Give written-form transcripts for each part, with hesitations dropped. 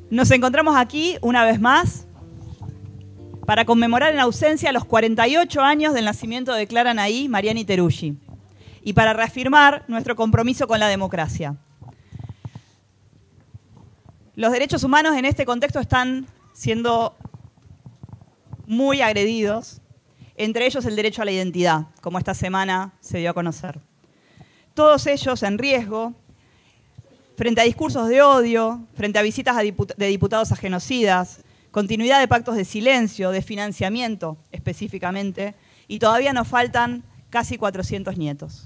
Nos encontramos aquí una vez más para conmemorar en ausencia los 48 años del nacimiento de Clara Nay Mariani Teruggi y para reafirmar nuestro compromiso con la democracia. Los derechos humanos en este contexto están siendo muy agredidos, entre ellos el derecho a la identidad, como esta semana se dio a conocer. Todos ellos en riesgo, frente a discursos de odio, frente a visitas de diputados a genocidas, continuidad de pactos de silencio, de financiamiento específicamente, y todavía nos faltan casi 400 nietos.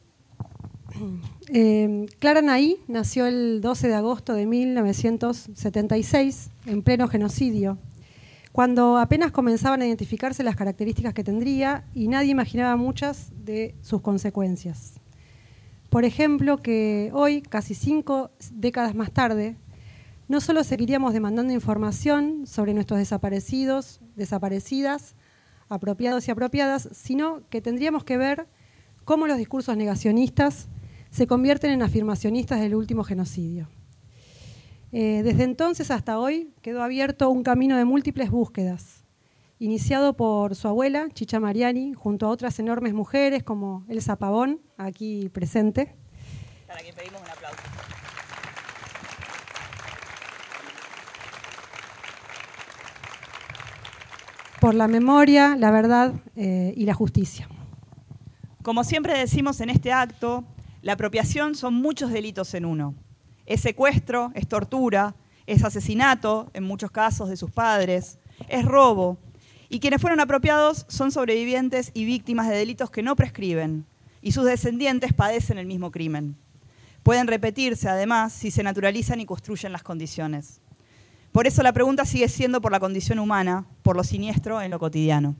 Clara Nay nació el 12 de agosto de 1976, en pleno genocidio, cuando apenas comenzaban a identificarse las características que tendría y nadie imaginaba muchas de sus consecuencias. Por ejemplo, que hoy, casi 5 décadas más tarde, no solo seguiríamos demandando información sobre nuestros desaparecidos, desaparecidas, apropiados y apropiadas, sino que tendríamos que ver cómo los discursos negacionistas se convierten en afirmacionistas del último genocidio. Desde entonces hasta hoy quedó abierto un camino de múltiples búsquedas, iniciado por su abuela, Chicha Mariani, junto a otras enormes mujeres como Elsa Pavón, aquí presente. Para que pedimos un aplauso. Por la memoria, la verdad y la justicia. Como siempre decimos en este acto, la apropiación son muchos delitos en uno. Es secuestro, es tortura, es asesinato, en muchos casos de sus padres, es robo. Y quienes fueron apropiados son sobrevivientes y víctimas de delitos que no prescriben, y sus descendientes padecen el mismo crimen. Pueden repetirse, además, si se naturalizan y construyen las condiciones. Por eso la pregunta sigue siendo por la condición humana, por lo siniestro en lo cotidiano.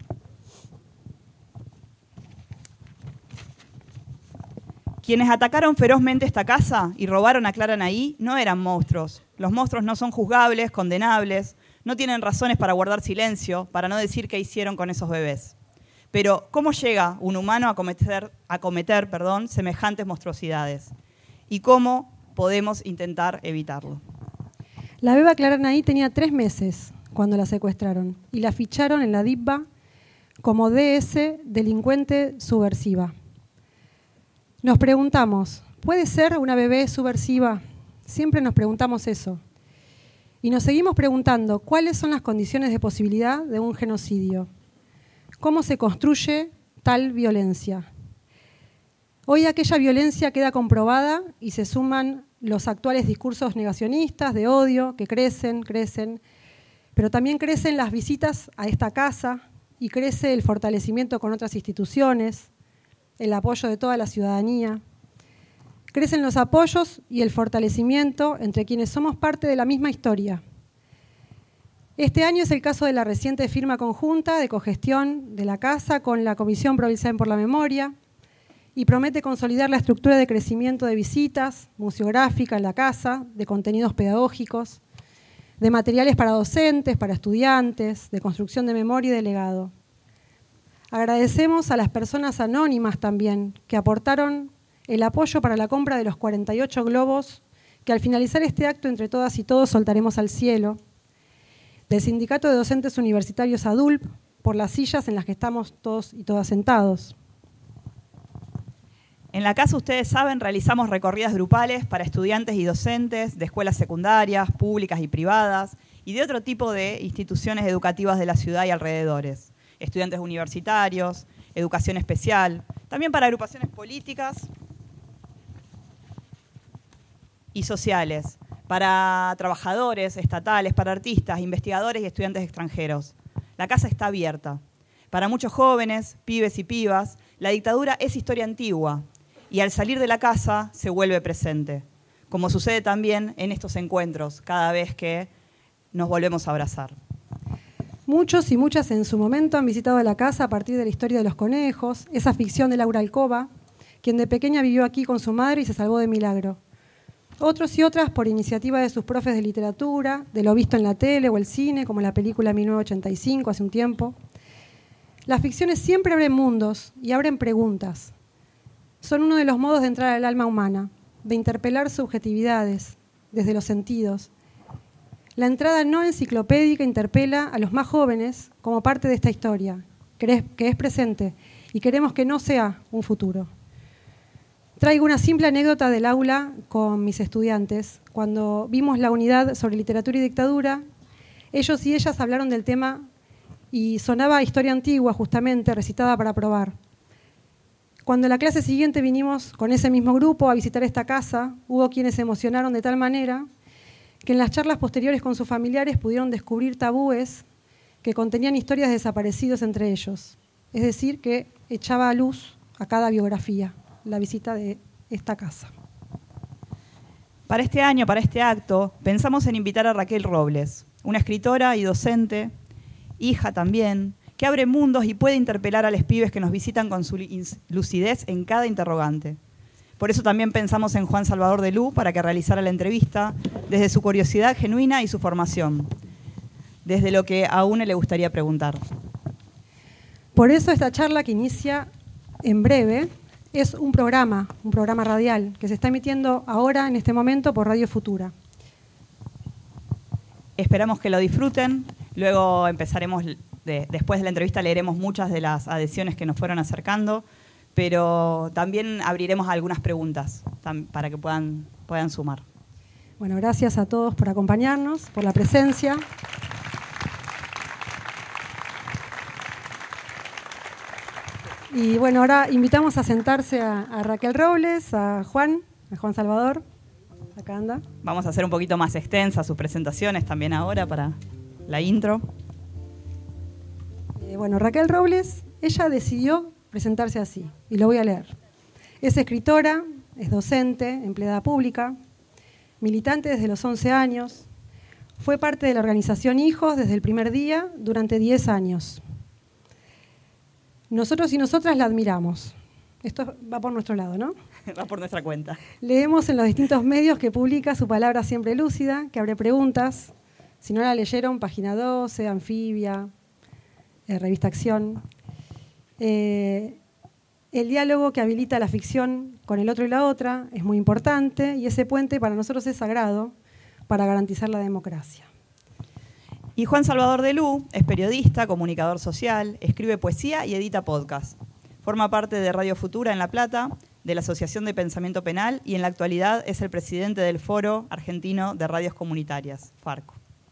Quienes atacaron ferozmente esta casa y robaron a Clara Nay no eran monstruos. Los monstruos no son juzgables, condenables, no tienen razones para guardar silencio, para no decir qué hicieron con esos bebés. Pero, ¿cómo llega un humano a cometer semejantes monstruosidades? ¿Y cómo podemos intentar evitarlo? La beba Clara Nay tenía 3 meses cuando la secuestraron y la ficharon en la DIPBA como DS, delincuente subversiva. Nos preguntamos, ¿puede ser una bebé subversiva? Siempre nos preguntamos eso. Y nos seguimos preguntando, ¿cuáles son las condiciones de posibilidad de un genocidio? ¿Cómo se construye tal violencia? Hoy aquella violencia queda comprobada y se suman los actuales discursos negacionistas de odio que crecen, pero también crecen las visitas a esta casa y crece el fortalecimiento con otras instituciones, el apoyo de toda la ciudadanía. Crecen los apoyos y el fortalecimiento entre quienes somos parte de la misma historia. Este año es el caso de la reciente firma conjunta de cogestión de la casa con la Comisión Provincial por la Memoria y promete consolidar la estructura de crecimiento de visitas, museográfica en la casa, de contenidos pedagógicos, de materiales para docentes, para estudiantes, de construcción de memoria y de legado. Agradecemos a las personas anónimas también que aportaron el apoyo para la compra de los 48 globos que al finalizar este acto entre todas y todos soltaremos al cielo, del Sindicato de Docentes Universitarios ADULP por las sillas en las que estamos todos y todas sentados. En la casa, ustedes saben, realizamos recorridas grupales para estudiantes y docentes de escuelas secundarias, públicas y privadas, y de otro tipo de instituciones educativas de la ciudad y alrededores. Estudiantes universitarios, educación especial, también para agrupaciones políticas y sociales, para trabajadores estatales, para artistas, investigadores y estudiantes extranjeros. La casa está abierta. Para muchos jóvenes, pibes y pibas, la dictadura es historia antigua y al salir de la casa se vuelve presente, como sucede también en estos encuentros cada vez que nos volvemos a abrazar. Muchos y muchas en su momento han visitado la casa a partir de la historia de los conejos, esa ficción de Laura Alcoba, quien de pequeña vivió aquí con su madre y se salvó de milagro. Otros y otras por iniciativa de sus profes de literatura, de lo visto en la tele o el cine, como la película 1985 hace un tiempo. Las ficciones siempre abren mundos y abren preguntas. Son uno de los modos de entrar al alma humana, de interpelar subjetividades desde los sentidos La entrada no enciclopédica interpela a los más jóvenes como parte de esta historia, que es presente, y queremos que no sea un futuro. Traigo una simple anécdota del aula con mis estudiantes. Cuando vimos la unidad sobre literatura y dictadura, ellos y ellas hablaron del tema y sonaba historia antigua, justamente, recitada para probar. Cuando la clase siguiente vinimos con ese mismo grupo a visitar esta casa, hubo quienes se emocionaron de tal manera que en las charlas posteriores con sus familiares pudieron descubrir tabúes que contenían historias de desaparecidos entre ellos. Es decir, que echaba a luz a cada biografía la visita de esta casa. Para este año, para este acto, pensamos en invitar a Raquel Robles, una escritora y docente, hija también, que abre mundos y puede interpelar a los pibes que nos visitan con su lucidez en cada interrogante. Por eso también pensamos en Juan Salvador de Lú para que realizara la entrevista desde su curiosidad genuina y su formación, desde lo que a uno le gustaría preguntar. Por eso esta charla, que inicia en breve, es un programa radial que se está emitiendo ahora, en este momento, por Radio Futura. Esperamos que lo disfruten. Luego empezaremos, después de la entrevista leeremos muchas de las adhesiones que nos fueron acercando, pero también abriremos algunas preguntas para que puedan sumar. Bueno, gracias a todos por acompañarnos, por la presencia. Y bueno, ahora invitamos a sentarse a Raquel Robles, a Juan Salvador. Acá anda. Vamos a hacer un poquito más extensas sus presentaciones también ahora para la intro. Bueno, Raquel Robles, ella decidió presentarse así, y lo voy a leer. Es escritora, es docente, empleada pública, militante desde los 11 años, fue parte de la organización Hijos desde el primer día durante 10 años. Nosotros y nosotras la admiramos. Esto va por nuestro lado, ¿no? Va por nuestra cuenta. Leemos en los distintos medios que publica su palabra siempre lúcida, que abre preguntas. Si no la leyeron, Página 12, Anfibia, Revista Acción. El diálogo que habilita la ficción con el otro y la otra es muy importante, y ese puente para nosotros es sagrado para garantizar la democracia. Y Juan Salvador de Lú es periodista, comunicador social, escribe poesía y edita podcast. Forma parte de Radio Futura en La Plata, de la Asociación de Pensamiento Penal, y en la actualidad es el presidente del Foro Argentino de Radios Comunitarias, FARCO.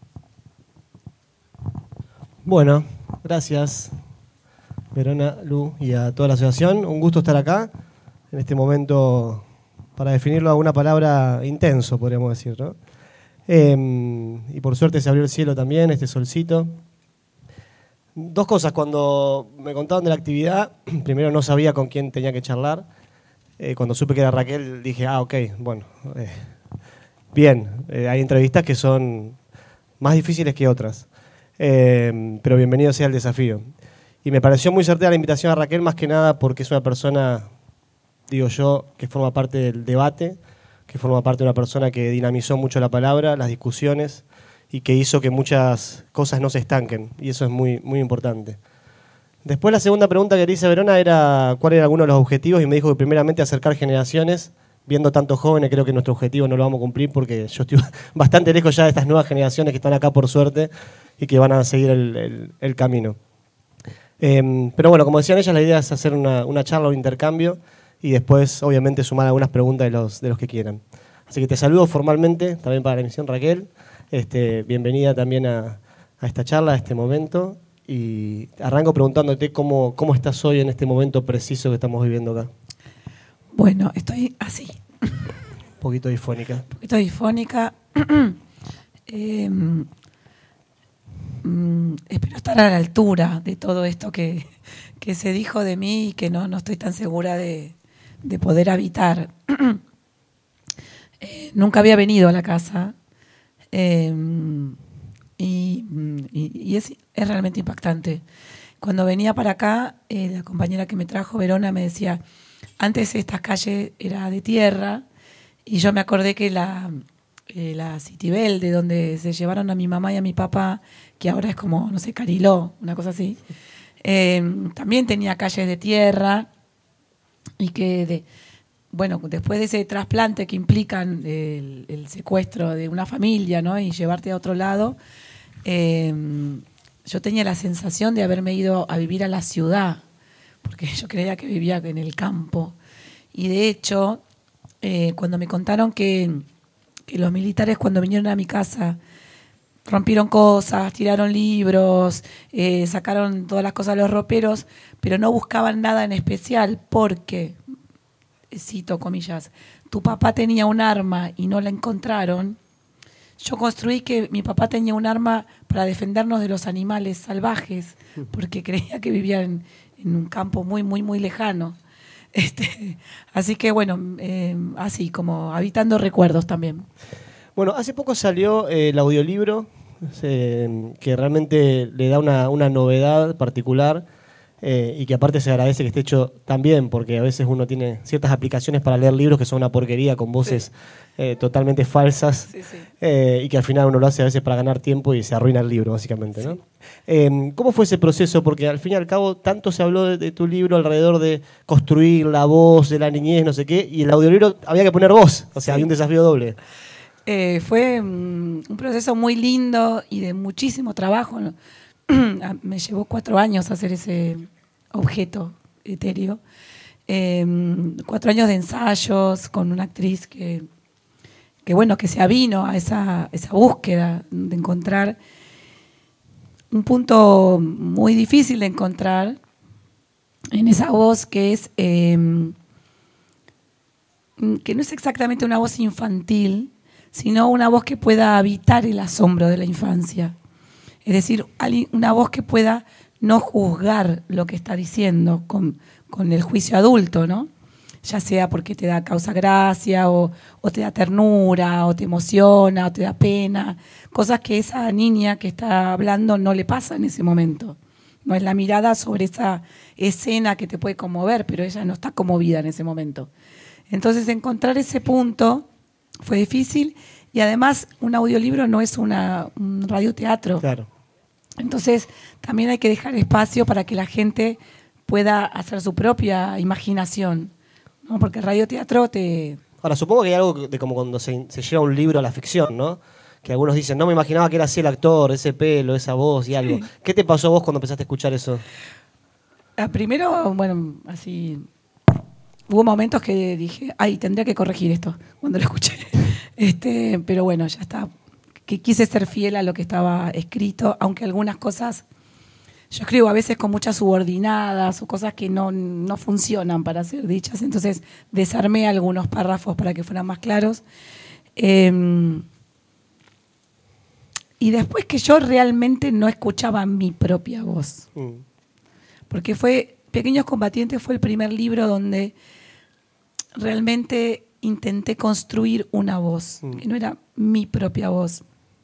Bueno, gracias Verona, Lu y a toda la asociación. Un gusto estar acá en este momento, para definirlo a una palabra, intenso, podríamos decir, ¿no? Y por suerte se abrió el cielo también, este solcito. Dos cosas, cuando me contaban de la actividad, primero no sabía con quién tenía que charlar. Cuando supe que era Raquel dije, ok, bueno, bien, hay entrevistas que son más difíciles que otras, pero bienvenido sea el desafío. Y me pareció muy certera la invitación a Raquel, más que nada porque es una persona, digo yo, que forma parte del debate, que forma parte de una persona que dinamizó mucho la palabra, las discusiones, y que hizo que muchas cosas no se estanquen, y eso es muy, muy importante. Después la segunda pregunta que le hice a Verona era cuál era alguno de los objetivos, y me dijo que primeramente acercar generaciones. Viendo tantos jóvenes, creo que nuestro objetivo no lo vamos a cumplir, porque yo estoy bastante lejos ya de estas nuevas generaciones que están acá por suerte y que van a seguir el camino. Pero bueno, como decían ellas, la idea es hacer una charla, un intercambio, y después obviamente sumar algunas preguntas de los que quieran. Así que te saludo formalmente también para la emisión, Raquel. Bienvenida también a esta charla, a este momento, y arranco preguntándote cómo estás hoy en este momento preciso que estamos viviendo acá. Bueno, estoy así. Un poquito difónica. Un poquito difónica. Espero estar a la altura de todo esto que se dijo de mí y que no estoy tan segura de poder habitar. Nunca había venido a la casa y es realmente impactante. Cuando venía para acá, la compañera que me trajo, Verona, me decía, antes esta calle era de tierra, y yo me acordé que la Citibel, de donde se llevaron a mi mamá y a mi papá, que ahora es como, no sé, Cariló, una cosa así, también tenía calles de tierra, y que bueno, después de ese trasplante que implican el secuestro de una familia, ¿no? Y llevarte a otro lado, yo tenía la sensación de haberme ido a vivir a la ciudad, porque yo creía que vivía en el campo. Y de hecho, cuando me contaron que los militares cuando vinieron a mi casa rompieron cosas, tiraron libros, sacaron todas las cosas de los roperos, pero no buscaban nada en especial porque, cito comillas, tu papá tenía un arma y no la encontraron. Yo construí que mi papá tenía un arma para defendernos de los animales salvajes, porque creía que vivía en un campo muy, muy, muy lejano. Así que bueno, así como habitando recuerdos también. Bueno, hace poco salió el audiolibro que realmente le da una novedad particular y que aparte se agradece que esté hecho también, porque a veces uno tiene ciertas aplicaciones para leer libros que son una porquería con voces totalmente falsas y que al final uno lo hace a veces para ganar tiempo y se arruina el libro, básicamente, ¿no? ¿Cómo fue ese proceso? Porque al fin y al cabo tanto se habló de tu libro alrededor de construir la voz de la niñez, no sé qué, y el audiolibro había que poner voz, o sea, había un desafío doble. Fue un proceso muy lindo y de muchísimo trabajo. Me llevó 4 años hacer ese objeto etéreo. 4 años de ensayos con una actriz que se avino a esa búsqueda de encontrar un punto muy difícil de encontrar en esa voz que es que no es exactamente una voz infantil, sino una voz que pueda habitar el asombro de la infancia. Es decir, una voz que pueda no juzgar lo que está diciendo con el juicio adulto, ¿no? Ya sea porque te da causa gracia, o te da ternura, o te emociona, o te da pena. Cosas que esa niña que está hablando no le pasa en ese momento. No es la mirada sobre esa escena que te puede conmover, pero ella no está conmovida en ese momento. Entonces, encontrar ese punto fue difícil, y además un audiolibro no es un radioteatro. Claro. Entonces también hay que dejar espacio para que la gente pueda hacer su propia imaginación, ¿no? Porque el radioteatro Ahora, supongo que hay algo de como cuando se lleva un libro a la ficción, ¿no? Que algunos dicen, no me imaginaba que era así el actor, ese pelo, esa voz y algo. ¿Qué te pasó a vos cuando empezaste a escuchar eso? Primero, bueno, así hubo momentos que dije, ay, tendría que corregir esto cuando lo escuché. Pero bueno, ya está. Que quise ser fiel a lo que estaba escrito, aunque algunas cosas, yo escribo a veces con muchas subordinadas o cosas que no funcionan para ser dichas, entonces desarmé algunos párrafos para que fueran más claros. Y después que yo realmente no escuchaba mi propia voz, porque Pequeños Combatientes fue el primer libro donde realmente intenté construir una voz, que no era mi propia voz.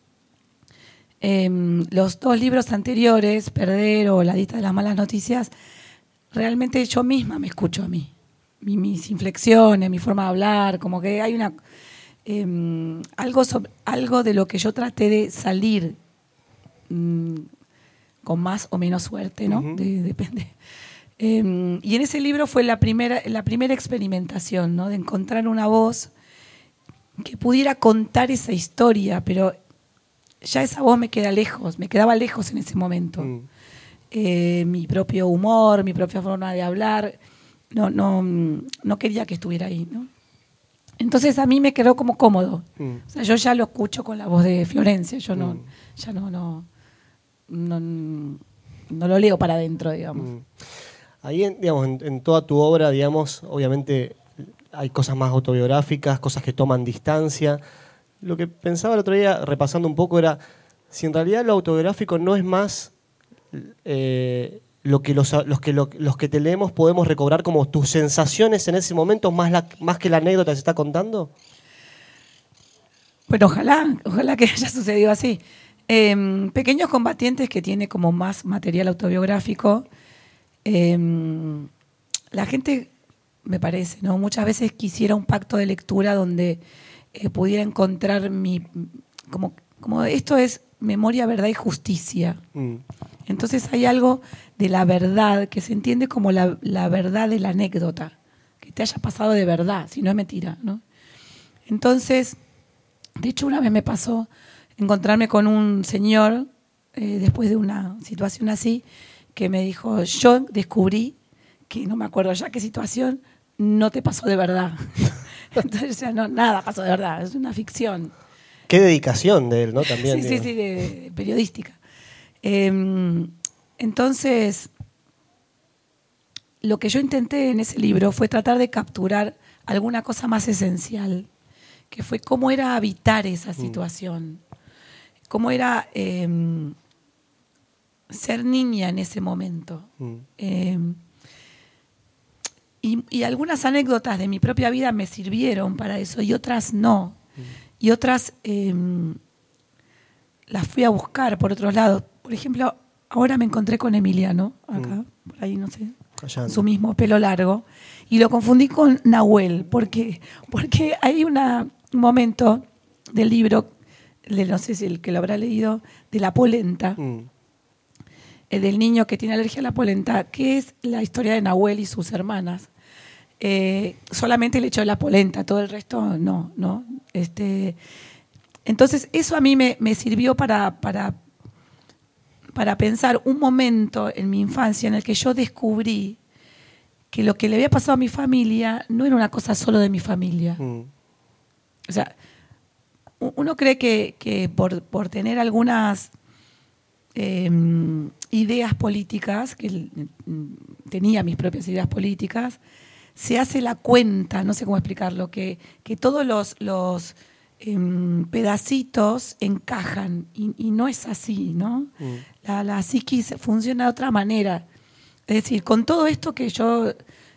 Los 2 libros anteriores, Perder o La lista de las malas noticias, realmente yo misma me escucho a mí. Mis inflexiones, mi forma de hablar, como que hay algo de lo que yo traté de salir con más o menos suerte, ¿no? Depende. Y en ese libro fue la primera experimentación, ¿no? De encontrar una voz que pudiera contar esa historia, pero ya esa voz me quedaba lejos en ese momento. Mi propio humor, mi propia forma de hablar, no quería que estuviera ahí, ¿no? Entonces a mí me quedó como cómodo. O sea, yo ya lo escucho con la voz de Florencia, yo ya no lo leo para adentro, digamos. Ahí, en toda tu obra, digamos, obviamente hay cosas más autobiográficas, cosas que toman distancia. Lo que pensaba el otro día, repasando un poco, era si en realidad lo autobiográfico no es más lo que los que te leemos podemos recobrar como tus sensaciones en ese momento, más que la anécdota que se está contando. Bueno, ojalá que haya sucedido así. Pequeños Combatientes, que tiene como más material autobiográfico, la gente, me parece, ¿no? Muchas veces quisiera un pacto de lectura donde pudiera encontrar como esto es memoria, verdad y justicia. Entonces hay algo de la verdad que se entiende como la verdad de la anécdota, que que te haya pasado de verdad, si no es mentira, ¿no? Entonces, de hecho, una vez me pasó encontrarme con un señor, después de una situación así, que me dijo, yo descubrí que no me acuerdo ya qué situación no te pasó de verdad. Entonces, o sea, no, nada pasó de verdad, es una ficción. Qué dedicación de él, ¿no? También. Sí, de periodística. Entonces, lo que yo intenté en ese libro fue tratar de capturar alguna cosa más esencial, que fue cómo era habitar esa situación, cómo era ser niña en ese momento. Y algunas anécdotas de mi propia vida me sirvieron para eso y otras no. Y otras las fui a buscar por otros lados. Por ejemplo, ahora me encontré con Emiliano, acá, por ahí, no sé, con su mismo pelo largo, y lo confundí con Nahuel, porque hay un momento del libro, no sé si el que lo habrá leído, de la polenta, del niño que tiene alergia a la polenta, que es la historia de Nahuel y sus hermanas. Solamente el hecho de la polenta, todo el resto no. Entonces eso a mí me sirvió para pensar un momento en mi infancia en el que yo descubrí que lo que le había pasado a mi familia no era una cosa solo de mi familia. O sea, uno cree que por tener algunas ideas políticas, que tenía mis propias ideas políticas, se hace la cuenta, no sé cómo explicarlo, que todos los pedacitos encajan y no es así, ¿no? La psiquis funciona de otra manera. Es decir, con todo esto que yo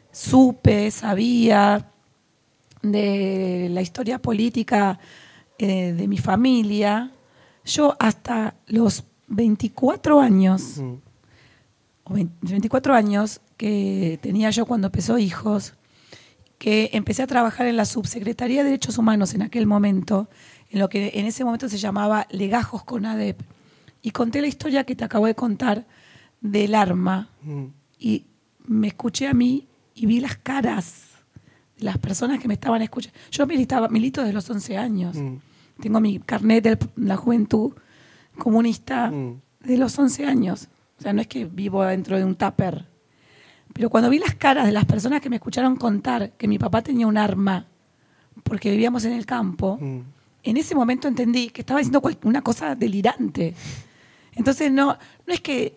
sabía de la historia política de mi familia, yo hasta los 24 años, o 24 años que tenía yo cuando empezó Hijos, que empecé a trabajar en la Subsecretaría de Derechos Humanos en aquel momento, en lo que en ese momento se llamaba Legajos Conadep, y conté la historia que te acabo de contar del arma, y me escuché a mí y vi las caras de las personas que me estaban escuchando. Yo milito desde los 11 años. Tengo mi carnet de la juventud comunista de los 11 años. O sea, no es que vivo dentro de un tupper. Pero cuando vi las caras de las personas que me escucharon contar que mi papá tenía un arma porque vivíamos en el campo, en ese momento entendí que estaba diciendo una cosa delirante. Entonces no es que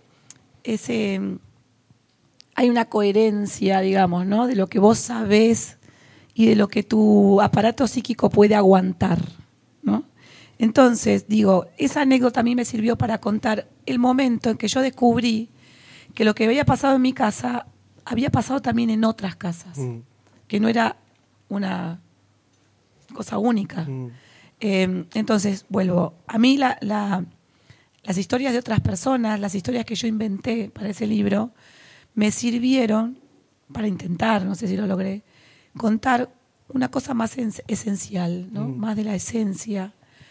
hay una coherencia, digamos, ¿no? De lo que vos sabés y de lo que tu aparato psíquico puede aguantar, ¿no? Entonces, digo, esa anécdota a mí me sirvió para contar el momento en que yo descubrí que lo que había pasado en mi casa había pasado también en otras casas, que no era una cosa única. Entonces, vuelvo. A mí las historias de otras personas, las historias que yo inventé para ese libro, me sirvieron para intentar, no sé si lo logré, contar una cosa más esencial, ¿no? Más de la esencia.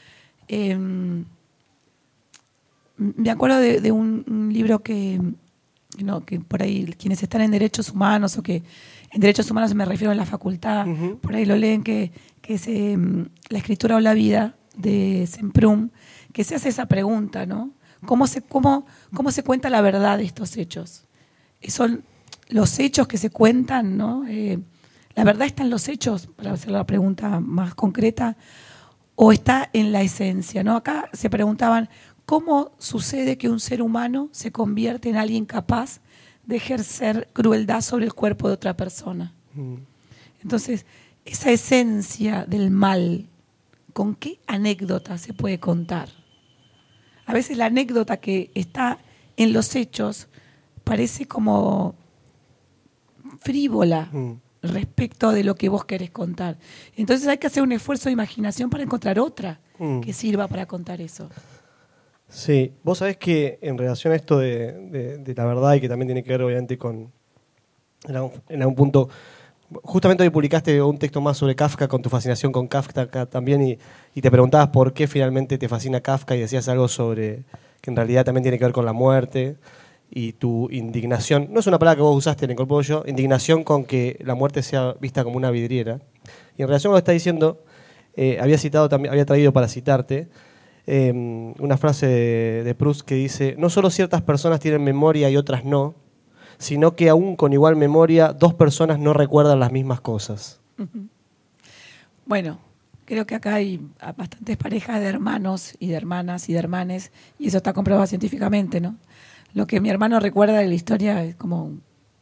Me acuerdo de un libro que por ahí quienes están en derechos humanos, o que en derechos humanos me refiero a la facultad, por ahí lo leen, que es La escritura o la vida, de Semprum, que se hace esa pregunta, ¿no? ¿Cómo se cuenta la verdad de estos hechos? Son los hechos que se cuentan, ¿no? ¿La verdad está en los hechos, para hacer la pregunta más concreta, o está en la esencia, ¿no? Acá se preguntaban, ¿cómo sucede que un ser humano se convierte en alguien capaz de ejercer crueldad sobre el cuerpo de otra persona? Entonces, esa esencia del mal, ¿con qué anécdota se puede contar? A veces la anécdota que está en los hechos parece como frívola respecto de lo que vos querés contar. Entonces hay que hacer un esfuerzo de imaginación para encontrar otra que sirva para contar eso. Sí, vos sabés que en relación a esto de la verdad, y que también tiene que ver obviamente con, en algún punto, justamente hoy publicaste un texto más sobre Kafka, con tu fascinación con Kafka también, y te preguntabas por qué finalmente te fascina Kafka, y decías algo sobre que en realidad también tiene que ver con la muerte. y tu indignación, no es una palabra que vos usaste en el Colpollo, indignación con que la muerte sea vista como una vidriera. Y en relación a lo que estás diciendo, había traído para citarte una frase de Proust que dice: no solo ciertas personas tienen memoria y otras no, sino que aún con igual memoria, dos personas no recuerdan las mismas cosas. Bueno, creo que acá hay bastantes parejas de hermanos y de hermanas y de hermanes, y eso está comprobado científicamente, ¿no? Lo que mi hermano recuerda de la historia es como...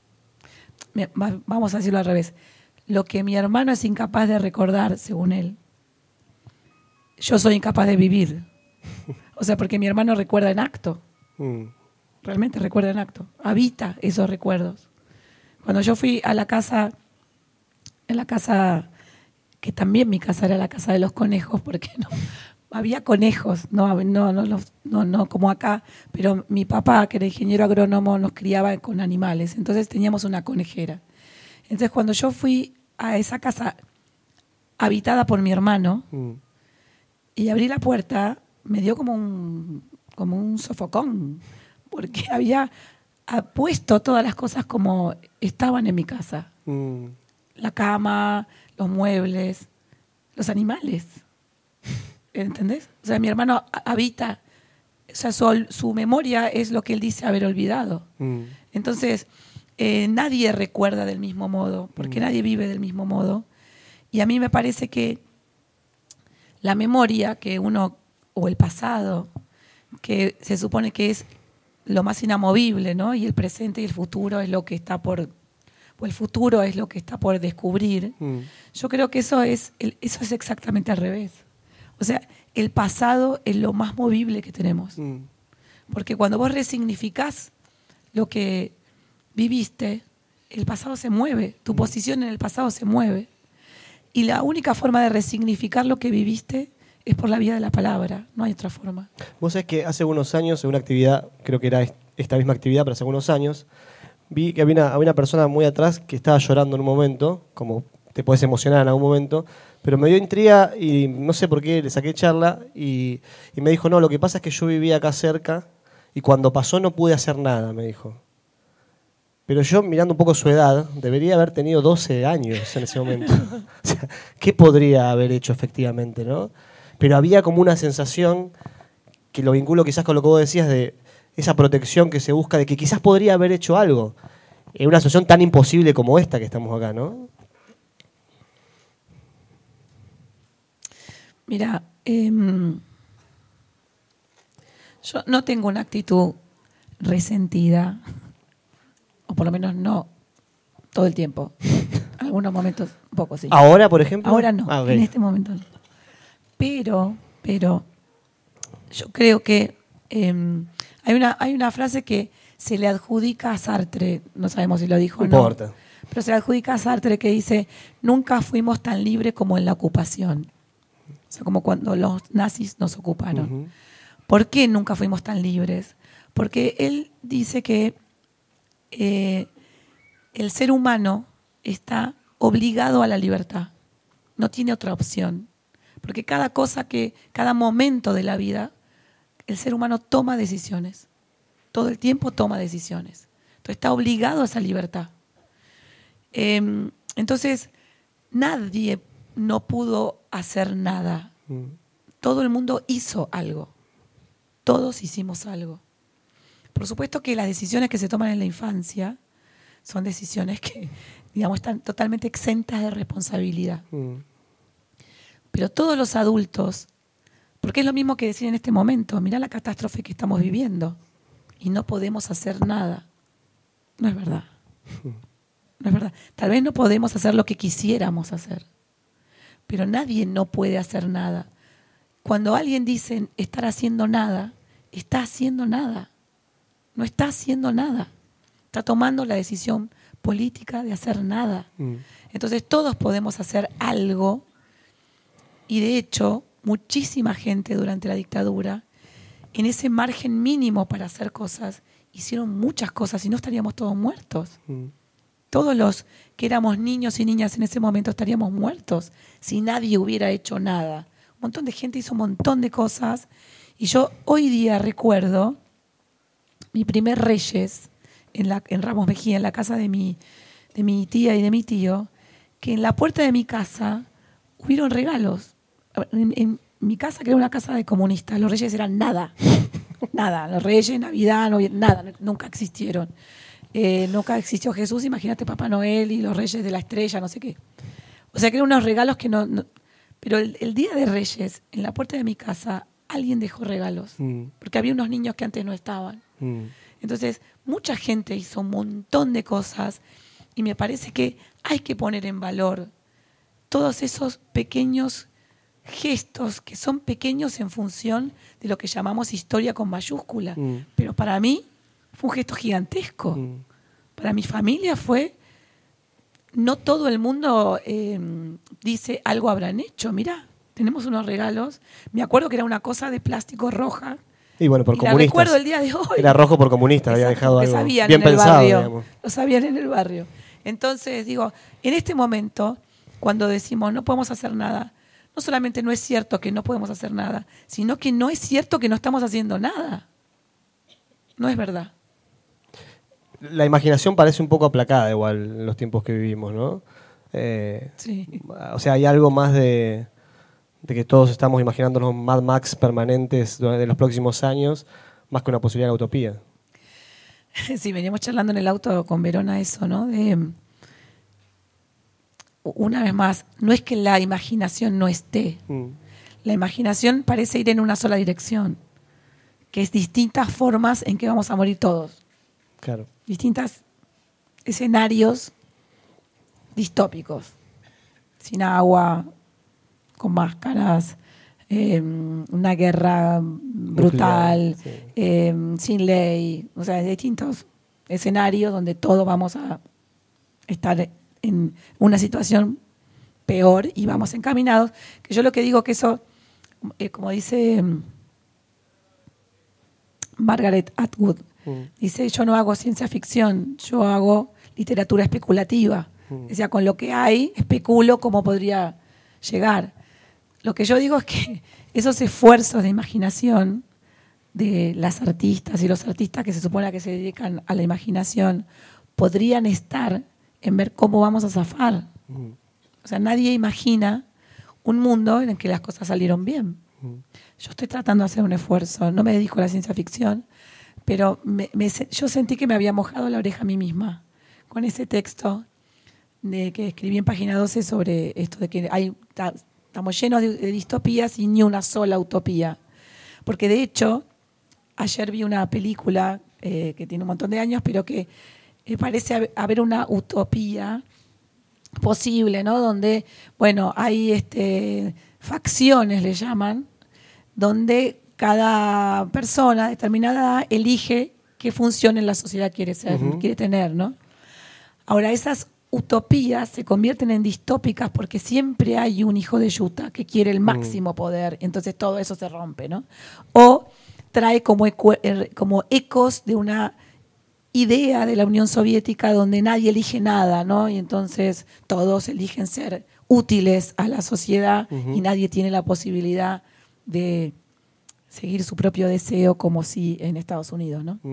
Vamos a decirlo al revés. Lo que mi hermano es incapaz de recordar, según él, yo soy incapaz de vivir. O sea, porque mi hermano recuerda en acto. Realmente recuerda en acto. Habita esos recuerdos. Cuando yo fui a la casa, en la casa, que también mi casa era la casa de los conejos, porque no había conejos, no como acá, pero mi papá, que era ingeniero agrónomo, nos criaba con animales, entonces teníamos una conejera. Entonces cuando yo fui a esa casa habitada por mi hermano y abrí la puerta, me dio como un sofocón, porque había puesto todas las cosas como estaban en mi casa. La cama, los muebles, los animales. ¿Entendés? O sea, mi hermano habita, o sea, su memoria es lo que él dice haber olvidado. Entonces, nadie recuerda del mismo modo, porque nadie vive del mismo modo. Y a mí me parece que la memoria que uno, o el pasado, que se supone que es lo más inamovible, ¿no? Y el presente y el futuro es lo que está por... o el futuro es lo que está por descubrir. Yo creo que eso es exactamente al revés. O sea, el pasado es lo más movible que tenemos. Porque cuando vos resignificás lo que viviste, el pasado se mueve, tu posición en el pasado se mueve. Y la única forma de resignificar lo que viviste es por la vía de la palabra, no hay otra forma. Vos sabés que hace unos años, en una actividad, creo que era esta misma actividad, pero hace unos años, vi que había una persona muy atrás que estaba llorando en un momento, como te podés emocionar en algún momento, pero me dio intriga y no sé por qué le saqué charla y me dijo, no, lo que pasa es que yo vivía acá cerca y cuando pasó no pude hacer nada, me dijo. Pero yo, mirando un poco su edad, debería haber tenido 12 años en ese momento. O sea, ¿qué podría haber hecho efectivamente, no? Pero había como una sensación, que lo vinculo quizás con lo que vos decías, de esa protección que se busca, de que quizás podría haber hecho algo en una situación tan imposible como esta que estamos acá, ¿no? Mira, yo no tengo una actitud resentida, o por lo menos no todo el tiempo. En algunos momentos un poco sí. ¿Ahora, por ejemplo? Ahora no, Okay. En este momento no. Pero yo creo que hay una frase que se le adjudica a Sartre, no sabemos si lo dijo o no. Importa. Pero se le adjudica a Sartre que dice, nunca fuimos tan libres como en la ocupación. O sea, como cuando los nazis nos ocuparon. ¿Por qué nunca fuimos tan libres? Porque él dice que el ser humano está obligado a la libertad. No tiene otra opción. Porque cada momento de la vida, el ser humano toma decisiones. Todo el tiempo toma decisiones. Entonces está obligado a esa libertad. Entonces, nadie no pudo hacer nada. Todo el mundo hizo algo. Todos hicimos algo. Por supuesto que las decisiones que se toman en la infancia son decisiones que, digamos, están totalmente exentas de responsabilidad. Pero todos los adultos, porque es lo mismo que decir en este momento, mirá la catástrofe que estamos viviendo y no podemos hacer nada. No es verdad. No es verdad. Tal vez no podemos hacer lo que quisiéramos hacer, pero nadie no puede hacer nada. Cuando alguien dice estar haciendo nada, está haciendo nada. No está haciendo nada. Está tomando la decisión política de hacer nada. Entonces todos podemos hacer algo y de hecho muchísima gente durante la dictadura, en ese margen mínimo para hacer cosas, hicieron muchas cosas y no estaríamos todos muertos. Todos los que éramos niños y niñas en ese momento estaríamos muertos si nadie hubiera hecho nada. Un montón de gente hizo un montón de cosas y yo hoy día recuerdo mi primer Reyes en Ramos Mejía, en la casa de mi tía y de mi tío, que en la puerta de mi casa hubieron regalos. En mi casa, que era una casa de comunistas, los Reyes eran nada. Nada, los Reyes, Navidad, nada, nunca existieron. Nunca existió Jesús, imagínate Papá Noel y los Reyes de la Estrella, no sé qué. O sea que eran unos regalos que no. Pero el día de Reyes, en la puerta de mi casa, alguien dejó regalos. Porque había unos niños que antes no estaban. Entonces, mucha gente hizo un montón de cosas y me parece que hay que poner en valor todos esos pequeños gestos que son pequeños en función de lo que llamamos historia con mayúscula. Pero para mí fue un gesto gigantesco. Para mi familia fue... No todo el mundo dice algo habrán hecho. Mirá, tenemos unos regalos. Me acuerdo que era una cosa de plástico roja. Y bueno, por comunistas. La recuerdo el día de hoy. Era rojo por comunistas, había dejado algo sabían bien en el pensado. Barrio, Digamos. lo sabían en el barrio. Entonces, digo, en este momento, cuando decimos no podemos hacer nada, no solamente no es cierto que no podemos hacer nada, sino que no es cierto que no estamos haciendo nada. No es verdad. La imaginación parece un poco aplacada igual en los tiempos que vivimos, ¿no? Sí. O sea, hay algo más de que todos estamos imaginándonos Mad Max permanentes de los próximos años, más que una posibilidad de utopía. Sí, veníamos charlando en el auto con Verona eso, ¿no? Una vez más, no es que la imaginación no esté. La imaginación parece ir en una sola dirección, que es distintas formas en que vamos a morir todos. Claro. Distintos escenarios distópicos, sin agua, con máscaras, una guerra brutal, nuclear, sí. Sin ley, o sea, distintos escenarios donde todos vamos a estar en una situación peor y vamos encaminados. Que yo lo que digo que eso, como dice Margaret Atwood, dice, yo no hago ciencia ficción, yo hago literatura especulativa. O sea, con lo que hay, especulo cómo podría llegar. Lo que yo digo es que esos esfuerzos de imaginación de las artistas y los artistas que se supone que se dedican a la imaginación podrían estar en ver cómo vamos a zafar. O sea, nadie imagina un mundo en el que las cosas salieron bien. Yo estoy tratando de hacer un esfuerzo, no me dedico a la ciencia ficción, pero yo sentí que me había mojado la oreja a mí misma con ese texto que escribí en página 12 sobre esto de que estamos llenos de distopías y ni una sola utopía. Porque de hecho, ayer vi una película que tiene un montón de años, pero que parece haber una utopía posible, ¿no? Donde, bueno, hay facciones, le llaman, donde cada persona determinada elige qué función en la sociedad quiere ser, quiere tener, ¿no? Ahora, esas utopías se convierten en distópicas porque siempre hay un hijo de yuta que quiere el máximo poder, entonces todo eso se rompe, ¿no? O trae como ecos de una idea de la Unión Soviética donde nadie elige nada, ¿no? Y entonces todos eligen ser útiles a la sociedad y nadie tiene la posibilidad de seguir su propio deseo como si en Estados Unidos, ¿no?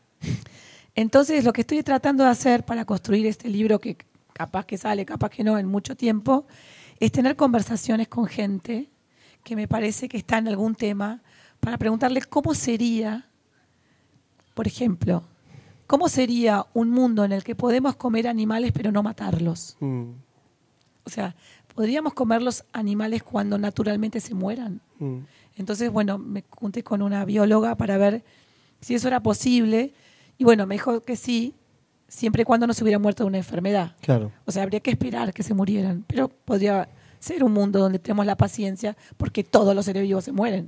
Entonces, lo que estoy tratando de hacer para construir este libro, que capaz que sale, capaz que no, en mucho tiempo, es tener conversaciones con gente que me parece que está en algún tema para preguntarle cómo sería, por ejemplo, cómo sería un mundo en el que podemos comer animales pero no matarlos. O sea, ¿podríamos comer los animales cuando naturalmente se mueran? Entonces, bueno, me junté con una bióloga para ver si eso era posible. Y bueno, me dijo que sí, siempre y cuando no se hubiera muerto de una enfermedad. Claro. O sea, habría que esperar que se murieran. Pero podría ser un mundo donde tenemos la paciencia porque todos los seres vivos se mueren.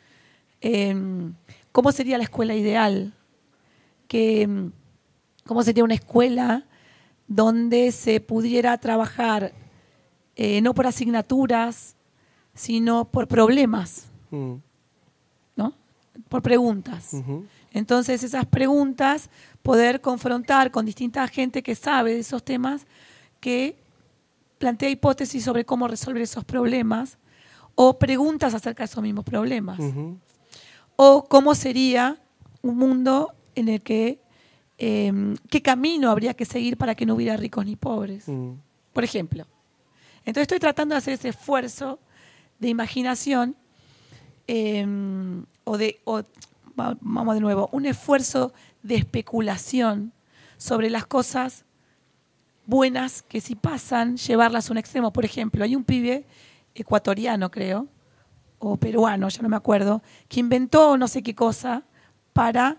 ¿Cómo sería la escuela ideal? ¿Cómo sería una escuela donde se pudiera trabajar no por asignaturas, sino por problemas, ¿no? Por preguntas. Entonces, esas preguntas, poder confrontar con distinta gente que sabe de esos temas, que plantea hipótesis sobre cómo resolver esos problemas, o preguntas acerca de esos mismos problemas. O cómo sería un mundo en el que qué camino habría que seguir para que no hubiera ricos ni pobres, por ejemplo. Entonces estoy tratando de hacer ese esfuerzo de imaginación vamos de nuevo, un esfuerzo de especulación sobre las cosas buenas que si pasan, llevarlas a un extremo. Por ejemplo, hay un pibe ecuatoriano, creo, o peruano, ya no me acuerdo, que inventó no sé qué cosa para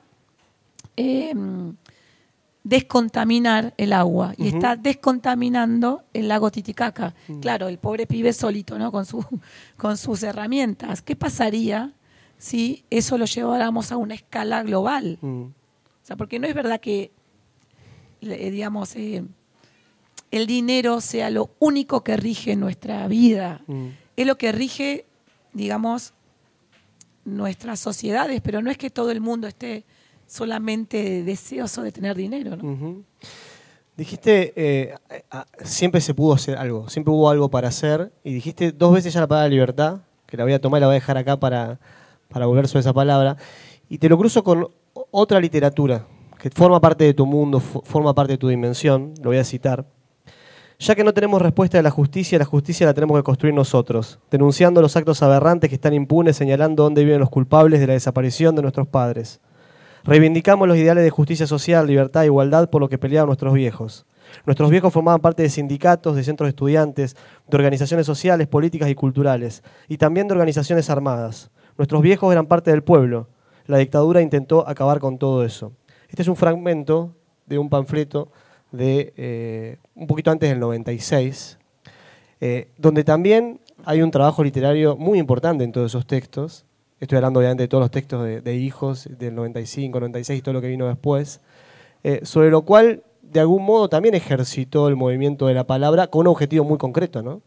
descontaminar el agua y está descontaminando el lago Titicaca. Claro, el pobre pibe solito, ¿no? Con sus herramientas. ¿Qué pasaría si eso lo lleváramos a una escala global? O sea, porque no es verdad que, digamos, el dinero sea lo único que rige nuestra vida. Es lo que rige, digamos, nuestras sociedades, pero no es que todo el mundo esté solamente deseoso de tener dinero, ¿no? Dijiste, siempre se pudo hacer algo, siempre hubo algo para hacer, y dijiste 2 veces ya la palabra libertad, que la voy a tomar y la voy a dejar acá para volver sobre esa palabra, y te lo cruzo con otra literatura que forma parte de tu mundo, forma parte de tu dimensión, lo voy a citar. Ya que no tenemos respuesta de la justicia la tenemos que construir nosotros, denunciando los actos aberrantes que están impunes, señalando dónde viven los culpables de la desaparición de nuestros padres. Reivindicamos los ideales de justicia social, libertad e igualdad por lo que peleaban nuestros viejos. Nuestros viejos formaban parte de sindicatos, de centros de estudiantes, de organizaciones sociales, políticas y culturales, y también de organizaciones armadas. Nuestros viejos eran parte del pueblo. La dictadura intentó acabar con todo eso. Este es un fragmento de un panfleto de un poquito antes del 96, donde también hay un trabajo literario muy importante en todos esos textos. Estoy hablando obviamente de todos los textos de Hijos del 95, 96 y todo lo que vino después, sobre lo cual de algún modo también ejercitó el movimiento de la palabra con un objetivo muy concreto, ¿no?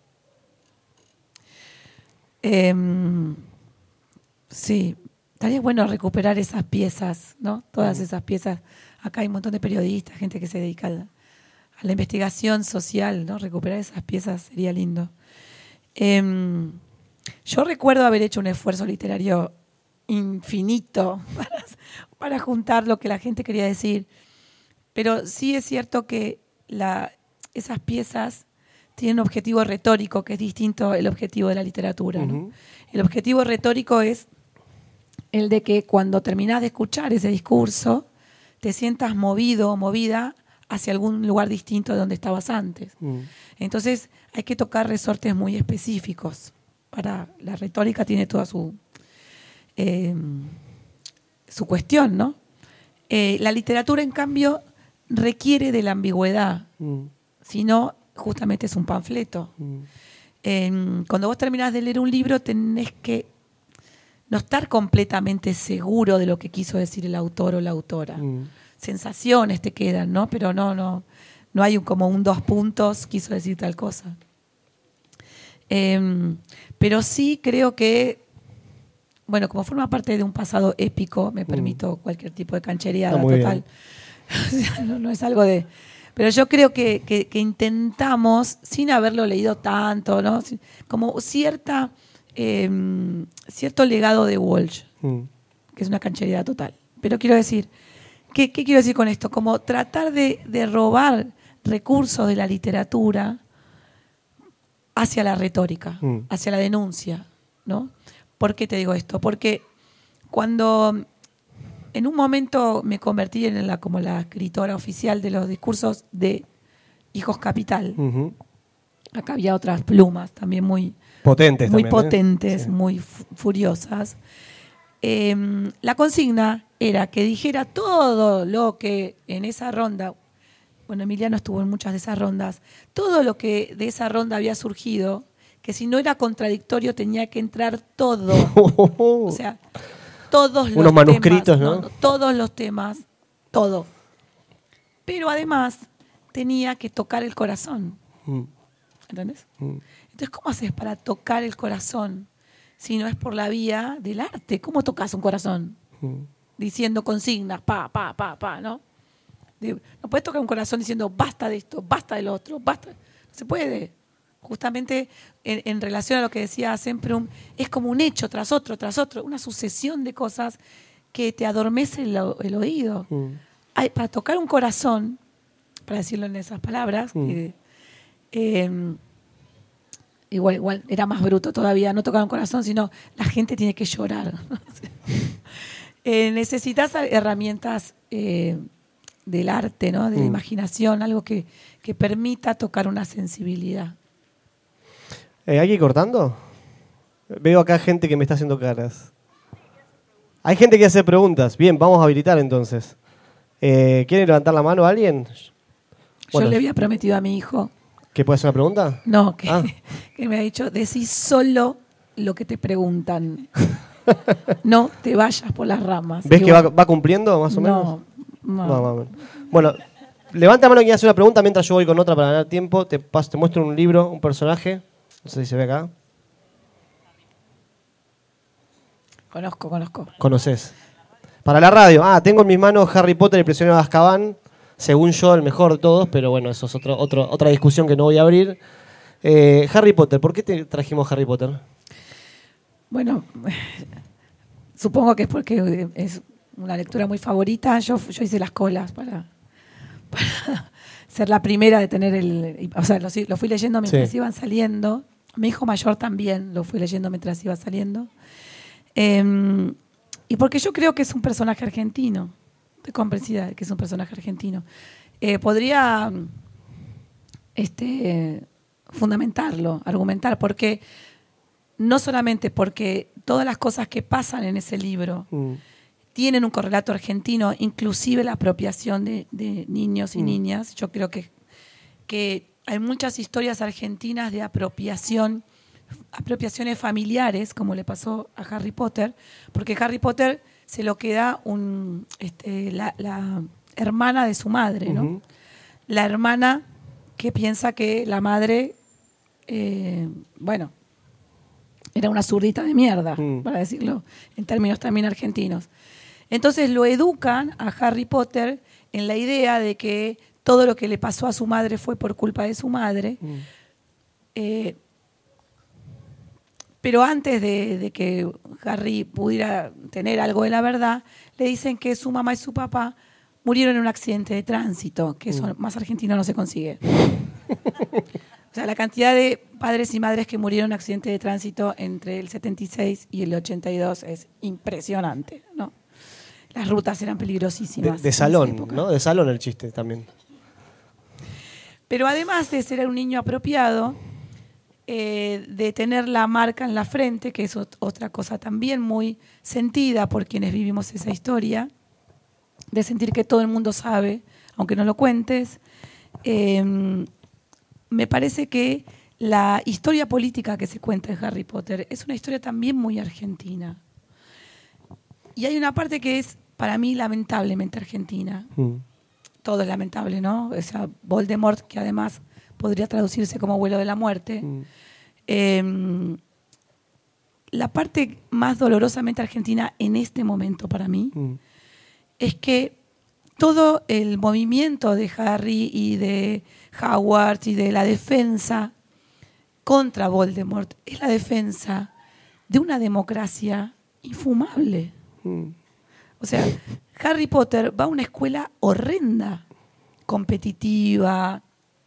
Sí, estaría bueno recuperar esas piezas, ¿no? Todas esas piezas. Acá hay un montón de periodistas, gente que se dedica a la investigación social, ¿no? Recuperar esas piezas sería lindo. Yo recuerdo haber hecho un esfuerzo literario infinito para juntar lo que la gente quería decir, pero sí es cierto que esas piezas tienen un objetivo retórico que es distinto al objetivo de la literatura, ¿no? El objetivo retórico es el de que cuando terminás de escuchar ese discurso te sientas movido o movida hacia algún lugar distinto de donde estabas antes. Entonces hay que tocar resortes muy específicos. La retórica tiene toda su cuestión, ¿no? La literatura, en cambio, requiere de la ambigüedad. Si no, justamente es un panfleto. Cuando vos terminás de leer un libro, tenés que no estar completamente seguro de lo que quiso decir el autor o la autora. Sensaciones te quedan, ¿no? Pero no hay como un 2 puntos, quiso decir tal cosa. Pero sí creo que, bueno, como forma parte de un pasado épico, me permito cualquier tipo de canchereada total. no es algo de... Pero yo creo que intentamos, sin haberlo leído tanto, ¿no? Como cierto legado de Walsh, que es una canchereada total. Pero quiero decir, ¿qué quiero decir con esto? Como tratar de robar recursos de la literatura hacia la retórica, hacia la denuncia, ¿no? ¿Por qué te digo esto? Porque cuando en un momento me convertí en como la escritora oficial de los discursos de Hijos Capital, acá había otras plumas también muy potentes, muy también, potentes, sí. muy furiosas. La consigna era que dijera todo lo que en esa ronda, bueno, Emiliano estuvo en muchas de esas rondas, todo lo que de esa ronda había surgido, que si no era contradictorio tenía que entrar todo. O sea, todos los unos manuscritos, temas, ¿no? todos los temas, todo. Pero además tenía que tocar el corazón. ¿Entendés? Entonces, ¿cómo haces para tocar el corazón si no es por la vía del arte? ¿Cómo tocas un corazón? Diciendo consignas, ¿no? No puedes tocar un corazón diciendo basta de esto, basta del otro, basta. No se puede. Justamente en relación a lo que decía Semprún, es como un hecho tras otro, una sucesión de cosas que te adormece el oído. Para tocar un corazón, para decirlo en esas palabras, igual era más bruto todavía, no tocar un corazón, sino la gente tiene que llorar. Necesitas herramientas del arte, ¿no? De la imaginación, algo que permita tocar una sensibilidad. ¿Hay que ir cortando? Veo acá gente que me está haciendo caras. Hay gente que hace preguntas. Bien, vamos a habilitar entonces. ¿Quiere levantar la mano alguien? Bueno, yo le había prometido a mi hijo. ¿Que puede hacer una pregunta? No, que me ha dicho, decís solo lo que te preguntan. No te vayas por las ramas. ¿Ves que va cumpliendo más o menos? No. Bueno, levanta la mano quien hace una pregunta mientras yo voy con otra para ganar tiempo. Te muestro un libro, un personaje. No sé si se ve acá. Conozco. ¿Conoces? Para la radio. Tengo en mis manos Harry Potter y el prisionero de Azkaban. Según yo, el mejor de todos, pero bueno, eso es otra discusión que no voy a abrir. Harry Potter, ¿por qué te trajimos Harry Potter? Bueno, supongo que es porque es una lectura muy favorita. Yo hice las colas para ser la primera de tener o sea, lo fui leyendo mientras iban saliendo. Mi hijo mayor también lo fui leyendo mientras iba saliendo. Y porque yo creo que es un personaje argentino. Estoy convencida de que es un personaje argentino. Podría fundamentarlo, argumentar, porque no solamente porque todas las cosas que pasan en ese libro tienen un correlato argentino, inclusive la apropiación de niños y niñas. Yo creo que hay muchas historias argentinas de apropiaciones familiares, como le pasó a Harry Potter, porque Harry Potter se lo queda la hermana de su madre, ¿no? La hermana que piensa que la madre, era una zurdita de mierda, para decirlo en términos también argentinos. Entonces lo educan a Harry Potter en la idea de que todo lo que le pasó a su madre fue por culpa de su madre. Pero antes de que Harry pudiera tener algo de la verdad, le dicen que su mamá y su papá murieron en un accidente de tránsito, que eso más argentino no se consigue. O sea, la cantidad de padres y madres que murieron en un accidente de tránsito entre el 76 y el 82 es impresionante, ¿no? Las rutas eran peligrosísimas. De salón, ¿no? De salón el chiste también. Pero además de ser un niño apropiado, de tener la marca en la frente, que es otra cosa también muy sentida por quienes vivimos esa historia, de sentir que todo el mundo sabe, aunque no lo cuentes. Me parece que la historia política que se cuenta en Harry Potter es una historia también muy argentina. Y hay una parte que es, para mí, lamentablemente argentina. Todo es lamentable, ¿no? O sea, Voldemort, que además podría traducirse como abuelo de la muerte. La parte más dolorosamente argentina en este momento para mí es que todo el movimiento de Harry y de Howard y de la defensa contra Voldemort es la defensa de una democracia infumable. O sea, Harry Potter va a una escuela horrenda, competitiva,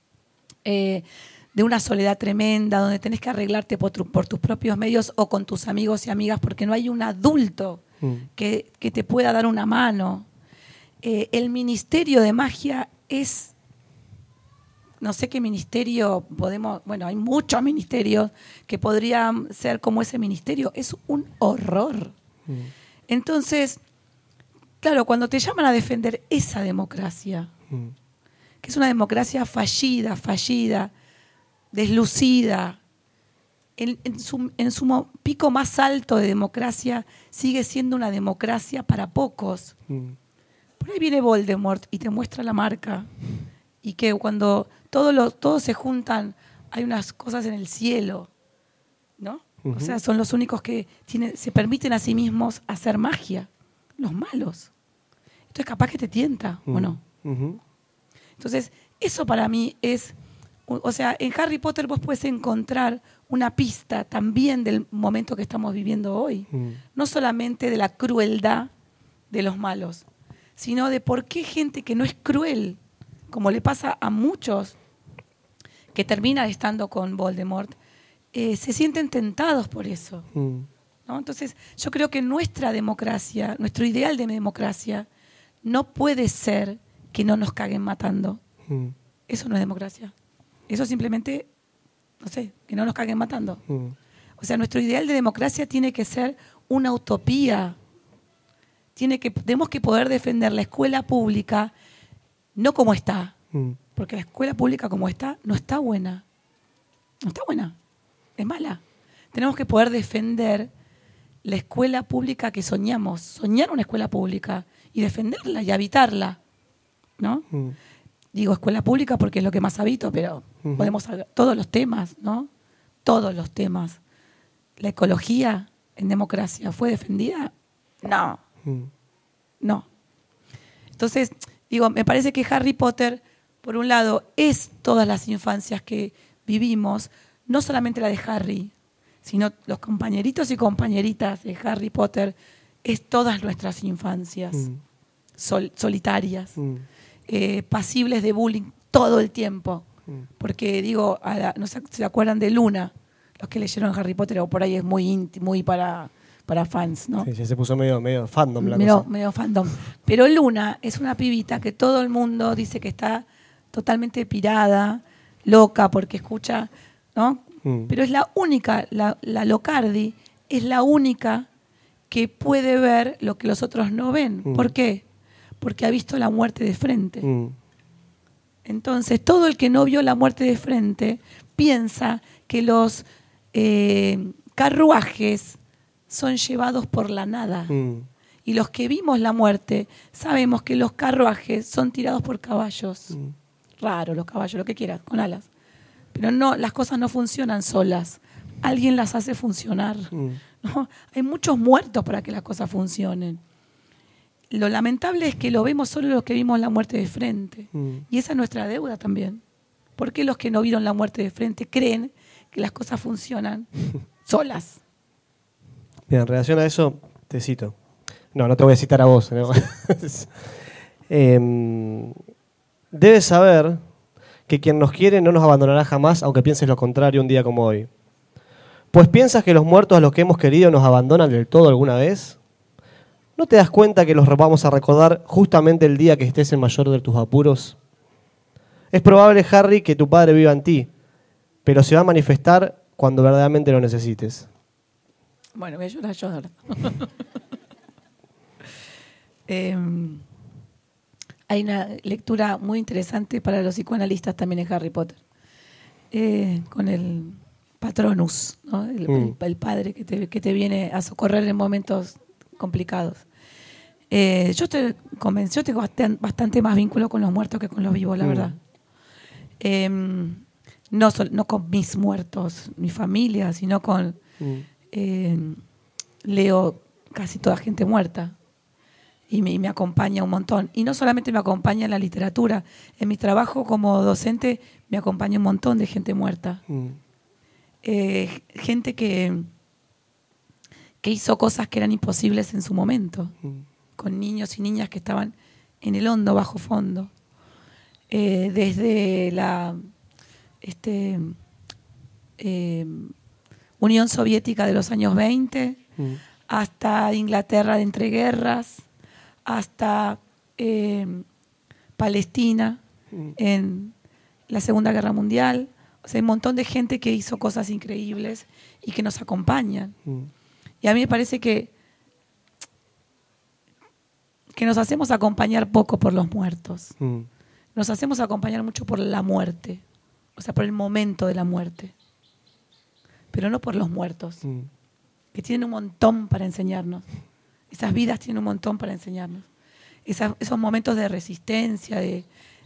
de una soledad tremenda, donde tenés que arreglarte por tus propios medios o con tus amigos y amigas, porque no hay un adulto que te pueda dar una mano. El ministerio de magia es, no sé qué ministerio hay muchos ministerios que podrían ser como ese ministerio, es un horror. Entonces, claro, cuando te llaman a defender esa democracia, que es una democracia fallida, deslucida, en su pico más alto de democracia sigue siendo una democracia para pocos. Por ahí viene Voldemort y te muestra la marca, y que cuando todos se juntan hay unas cosas en el cielo, ¿no? O sea, son los únicos que se permiten a sí mismos hacer magia, los malos. Entonces capaz que te tienta, ¿o no? Entonces, eso para mí es... O sea, en Harry Potter vos puedes encontrar una pista también del momento que estamos viviendo hoy. No solamente de la crueldad de los malos, sino de por qué gente que no es cruel, como le pasa a muchos que terminan estando con Voldemort, se sienten tentados por eso. ¿No? Entonces, yo creo que nuestra democracia, nuestro ideal de democracia, no puede ser que no nos caguen matando. Eso no es democracia. Eso simplemente, no sé, que no nos caguen matando. O sea, nuestro ideal de democracia tiene que ser una utopía. Tenemos que poder defender la escuela pública no como está. Porque la escuela pública como está, no está buena. No está buena. Es mala. Tenemos que poder defender la escuela pública que soñamos. Soñar una escuela pública y defenderla y habitarla. ¿No? Digo escuela pública porque es lo que más habito, pero podemos hablar todos los temas, ¿no? Todos los temas. ¿La ecología en democracia fue defendida? No. No. Entonces, digo, me parece que Harry Potter, por un lado, es todas las infancias que vivimos, no solamente la de Harry, sino los compañeritos y compañeritas de Harry Potter, es todas nuestras infancias solitarias, pasibles de bullying todo el tiempo. Porque digo, no sé si se acuerdan de Luna, los que leyeron Harry Potter, o por ahí es muy íntimo, muy para fans, ¿no? Sí, se puso medio fandom la cosa. Medio fandom. Pero Luna es una pibita que todo el mundo dice que está totalmente pirada, loca, porque escucha, ¿no? Pero es la única, la Locardi es la única que puede ver lo que los otros no ven. ¿Por qué? Porque ha visto la muerte de frente. Entonces, todo el que no vio la muerte de frente piensa que los carruajes son llevados por la nada. Y los que vimos la muerte sabemos que los carruajes son tirados por caballos. Raro los caballos, lo que quieras, con alas. Pero no, las cosas no funcionan solas. Alguien las hace funcionar. ¿No? Hay muchos muertos para que las cosas funcionen. Lo lamentable es que lo vemos solo los que vimos la muerte de frente. Y esa es nuestra deuda también. ¿Por qué los que no vieron la muerte de frente creen que las cosas funcionan solas? Bien, en relación a eso, te cito. No te voy a citar a vos. ¿No? Debes saber que quien nos quiere no nos abandonará jamás, aunque pienses lo contrario un día como hoy. Pues piensas que los muertos a los que hemos querido nos abandonan del todo alguna vez. ¿No te das cuenta que los vamos a recordar justamente el día que estés en mayor de tus apuros? Es probable, Harry, que tu padre viva en ti, pero se va a manifestar cuando verdaderamente lo necesites. Bueno, voy a llorar yo ahora. Hay una lectura muy interesante para los psicoanalistas también en Harry Potter, con el Patronus, ¿no? El padre que te viene a socorrer en momentos complicados. Yo estoy convencido, tengo bastante más vínculo con los muertos que con los vivos, la verdad. No con mis muertos, mi familia, sino con... leo casi toda gente muerta y me acompaña un montón. Y no solamente me acompaña en la literatura, en mi trabajo como docente me acompaña un montón de gente muerta. Gente que hizo cosas que eran imposibles en su momento, con niños y niñas que estaban en el hondo, bajo fondo. Desde la Unión Soviética de los años 20 hasta Inglaterra de entreguerras, hasta Palestina en la Segunda Guerra Mundial. O sea, hay un montón de gente que hizo cosas increíbles y que nos acompañan. Y a mí me parece que nos hacemos acompañar poco por los muertos. Nos hacemos acompañar mucho por la muerte, o sea, por el momento de la muerte, pero no por los muertos, que tienen un montón para enseñarnos. Esas vidas tienen un montón para enseñarnos. Esos momentos de resistencia, de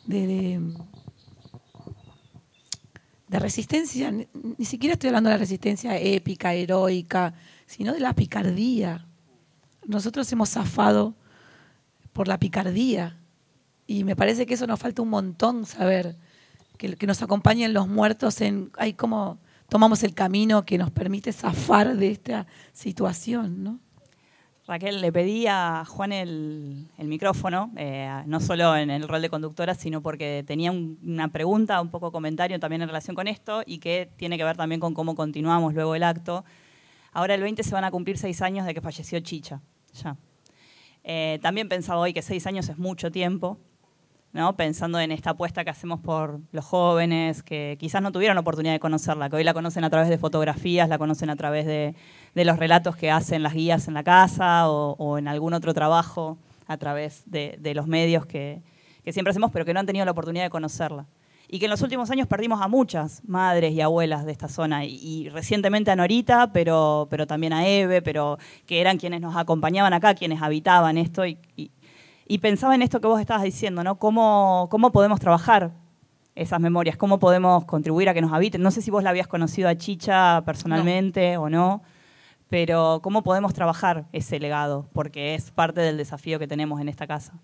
resistencia, ni siquiera estoy hablando de la resistencia épica, heroica, sino de la picardía. Nosotros hemos zafado por la picardía y me parece que eso nos falta un montón saber, que nos acompañen los muertos en cómo tomamos el camino que nos permite zafar de esta situación, ¿no? Raquel, le pedí a Juan el micrófono, no solo en el rol de conductora, sino porque tenía una pregunta, un poco comentario también en relación con esto y que tiene que ver también con cómo continuamos luego el acto. Ahora el 20 se van a cumplir 6 años de que falleció Chicha. Ya. También pensaba hoy que 6 años es mucho tiempo, ¿no? Pensando en esta apuesta que hacemos por los jóvenes que quizás no tuvieron oportunidad de conocerla, que hoy la conocen a través de fotografías, la conocen a través de los relatos que hacen las guías en la casa o en algún otro trabajo a través de los medios que siempre hacemos, pero que no han tenido la oportunidad de conocerla. Y que en los últimos años perdimos a muchas madres y abuelas de esta zona, y recientemente a Norita, pero también a Eve, pero que eran quienes nos acompañaban acá, quienes habitaban esto, y pensaba en esto que vos estabas diciendo, ¿no? ¿Cómo podemos trabajar esas memorias? ¿Cómo podemos contribuir a que nos habiten? No sé si vos la habías conocido a Chicha personalmente o no, pero ¿cómo podemos trabajar ese legado? Porque es parte del desafío que tenemos en esta casa.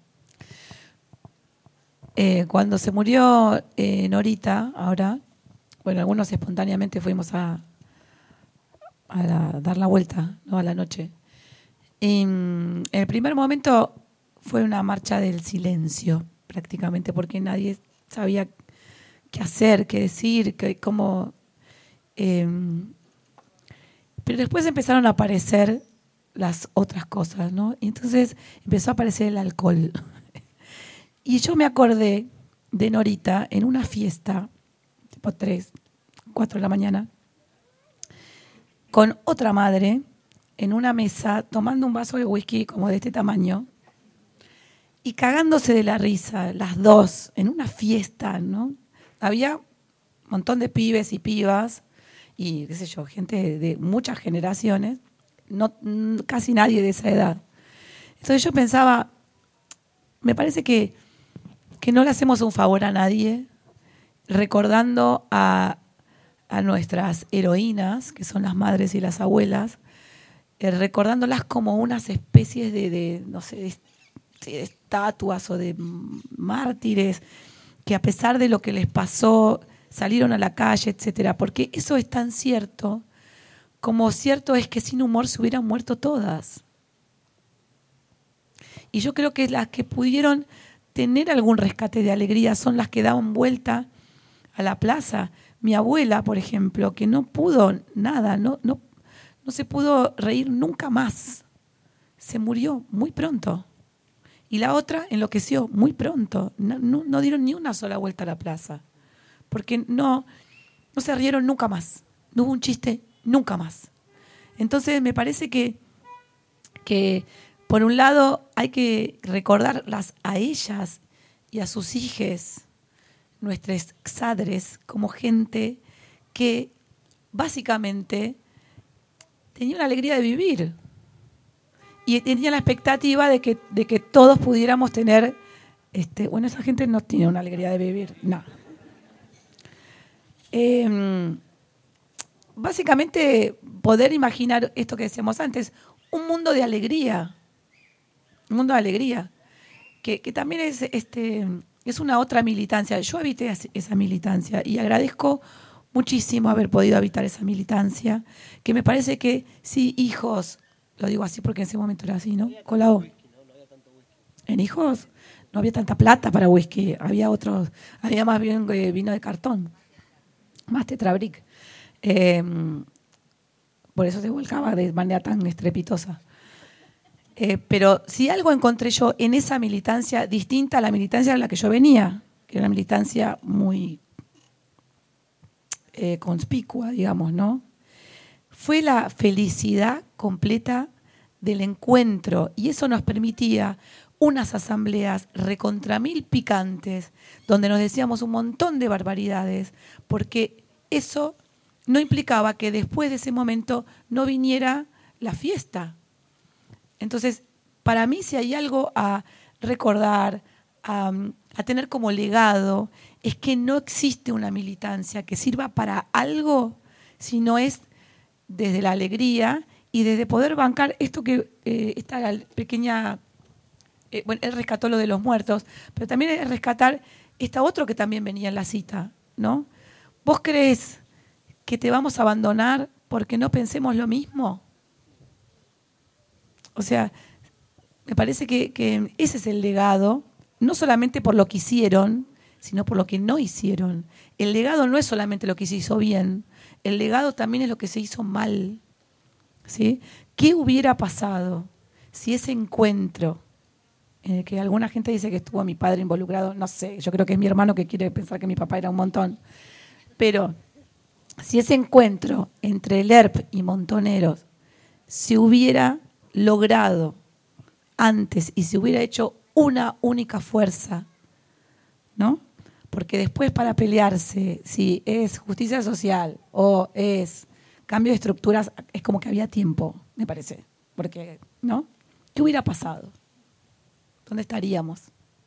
Cuando se murió Norita, ahora, bueno, algunos espontáneamente fuimos a dar la vuelta, ¿no? A la noche. En el primer momento fue una marcha del silencio, prácticamente, porque nadie sabía qué hacer, qué decir, cómo. Pero después empezaron a aparecer las otras cosas, ¿no? Y entonces empezó a aparecer el alcohol. Y yo me acordé de Norita en una fiesta, tipo 3, 4 de la mañana, con otra madre en una mesa tomando un vaso de whisky como de este tamaño y cagándose de la risa, las dos, en una fiesta, ¿no? Había un montón de pibes y pibas y, qué sé yo, gente de muchas generaciones, no, casi nadie de esa edad. Entonces yo pensaba, me parece que no le hacemos un favor a nadie recordando a nuestras heroínas, que son las madres y las abuelas, recordándolas como unas especies no sé, de estatuas o de mártires que a pesar de lo que les pasó salieron a la calle, etcétera, porque eso es tan cierto como cierto es que sin humor se hubieran muerto todas. Y yo creo que las que pudieron tener algún rescate de alegría son las que daban vuelta a la plaza. Mi abuela, por ejemplo, que no pudo nada, no se pudo reír nunca más. Se murió muy pronto. Y la otra enloqueció muy pronto. No dieron ni una sola vuelta a la plaza. Porque no se rieron nunca más. No hubo un chiste nunca más. Entonces me parece que por un lado hay que recordarlas a ellas y a sus hijes, nuestros xadres, como gente que básicamente tenía una alegría de vivir y tenía la expectativa de que todos pudiéramos tener, bueno, esa gente no tiene una alegría de vivir, no. Básicamente poder imaginar esto que decíamos antes, un mundo de alegría, que también es una otra militancia. Yo habité esa militancia y agradezco muchísimo haber podido habitar esa militancia, que me parece que sí, hijos, lo digo así porque en ese momento era así, ¿no? Colado. En hijos no había tanta plata para whisky, había más bien vino de cartón, más tetrabric. Por eso se volcaba de manera tan estrepitosa. Pero si algo encontré yo en esa militancia distinta a la militancia de la que yo venía, que era una militancia muy conspicua, digamos, ¿no? Fue la felicidad completa del encuentro, y eso nos permitía unas asambleas recontra mil picantes, donde nos decíamos un montón de barbaridades, porque eso no implicaba que después de ese momento no viniera la fiesta. Entonces, para mí, si hay algo a recordar, a tener como legado, es que no existe una militancia que sirva para algo si no es desde la alegría y desde poder bancar esto que esta pequeña... bueno, él rescató lo de los muertos, pero también es rescatar esta otro que también venía en la cita, ¿no? ¿Vos crees que te vamos a abandonar porque no pensemos lo mismo? O sea, me parece que ese es el legado, no solamente por lo que hicieron, sino por lo que no hicieron. El legado no es solamente lo que se hizo bien, el legado también es lo que se hizo mal. ¿Sí? ¿Qué hubiera pasado si ese encuentro, en el que alguna gente dice que estuvo mi padre involucrado, no sé, yo creo que es mi hermano que quiere pensar que mi papá era un montón, pero si ese encuentro entre el ERP y Montoneros se hubiera logrado antes y se hubiera hecho una única fuerza, ¿no? Porque después para pelearse, si es justicia social o es cambio de estructuras, es como que había tiempo, me parece. Porque, ¿no? ¿Qué hubiera pasado? ¿Dónde estaríamos?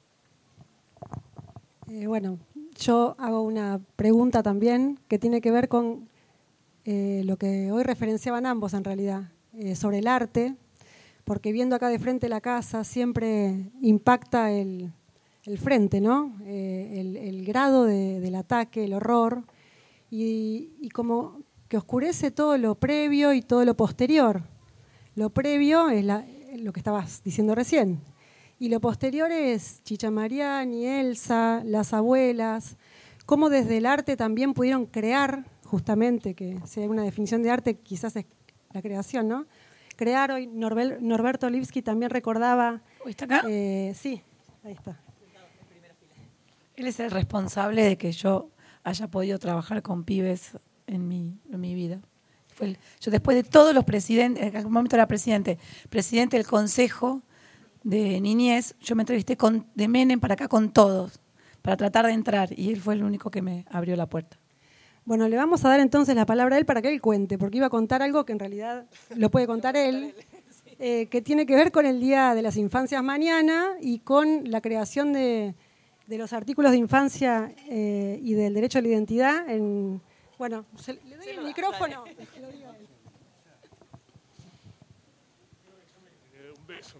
Bueno, yo hago una pregunta también que tiene que ver con lo que hoy referenciaban ambos en realidad, sobre el arte, porque viendo acá de frente la casa siempre impacta el frente, ¿no? El grado del ataque, el horror, y como que oscurece todo lo previo y todo lo posterior. Lo previo es lo que estabas diciendo recién, y lo posterior es Chicha Mariani, Elsa, las abuelas, cómo desde el arte también pudieron crear, justamente, que si hay una definición de arte quizás es la creación, ¿no? Crear hoy, Norberto Lipski también recordaba... ¿Está acá? Sí, ahí está. Él es el responsable de que yo haya podido trabajar con pibes en mi vida. Yo después de todos los presidentes, en algún momento era presidente del Consejo de Niñez, yo me entrevisté de Menem para acá con todos, para tratar de entrar, y él fue el único que me abrió la puerta. Bueno, le vamos a dar entonces la palabra a él para que él cuente, porque iba a contar algo que en realidad lo puede contar él, que tiene que ver con el Día de las Infancias mañana y con la creación de los artículos de infancia y del derecho a la identidad. Bueno, le doy el micrófono. Un beso.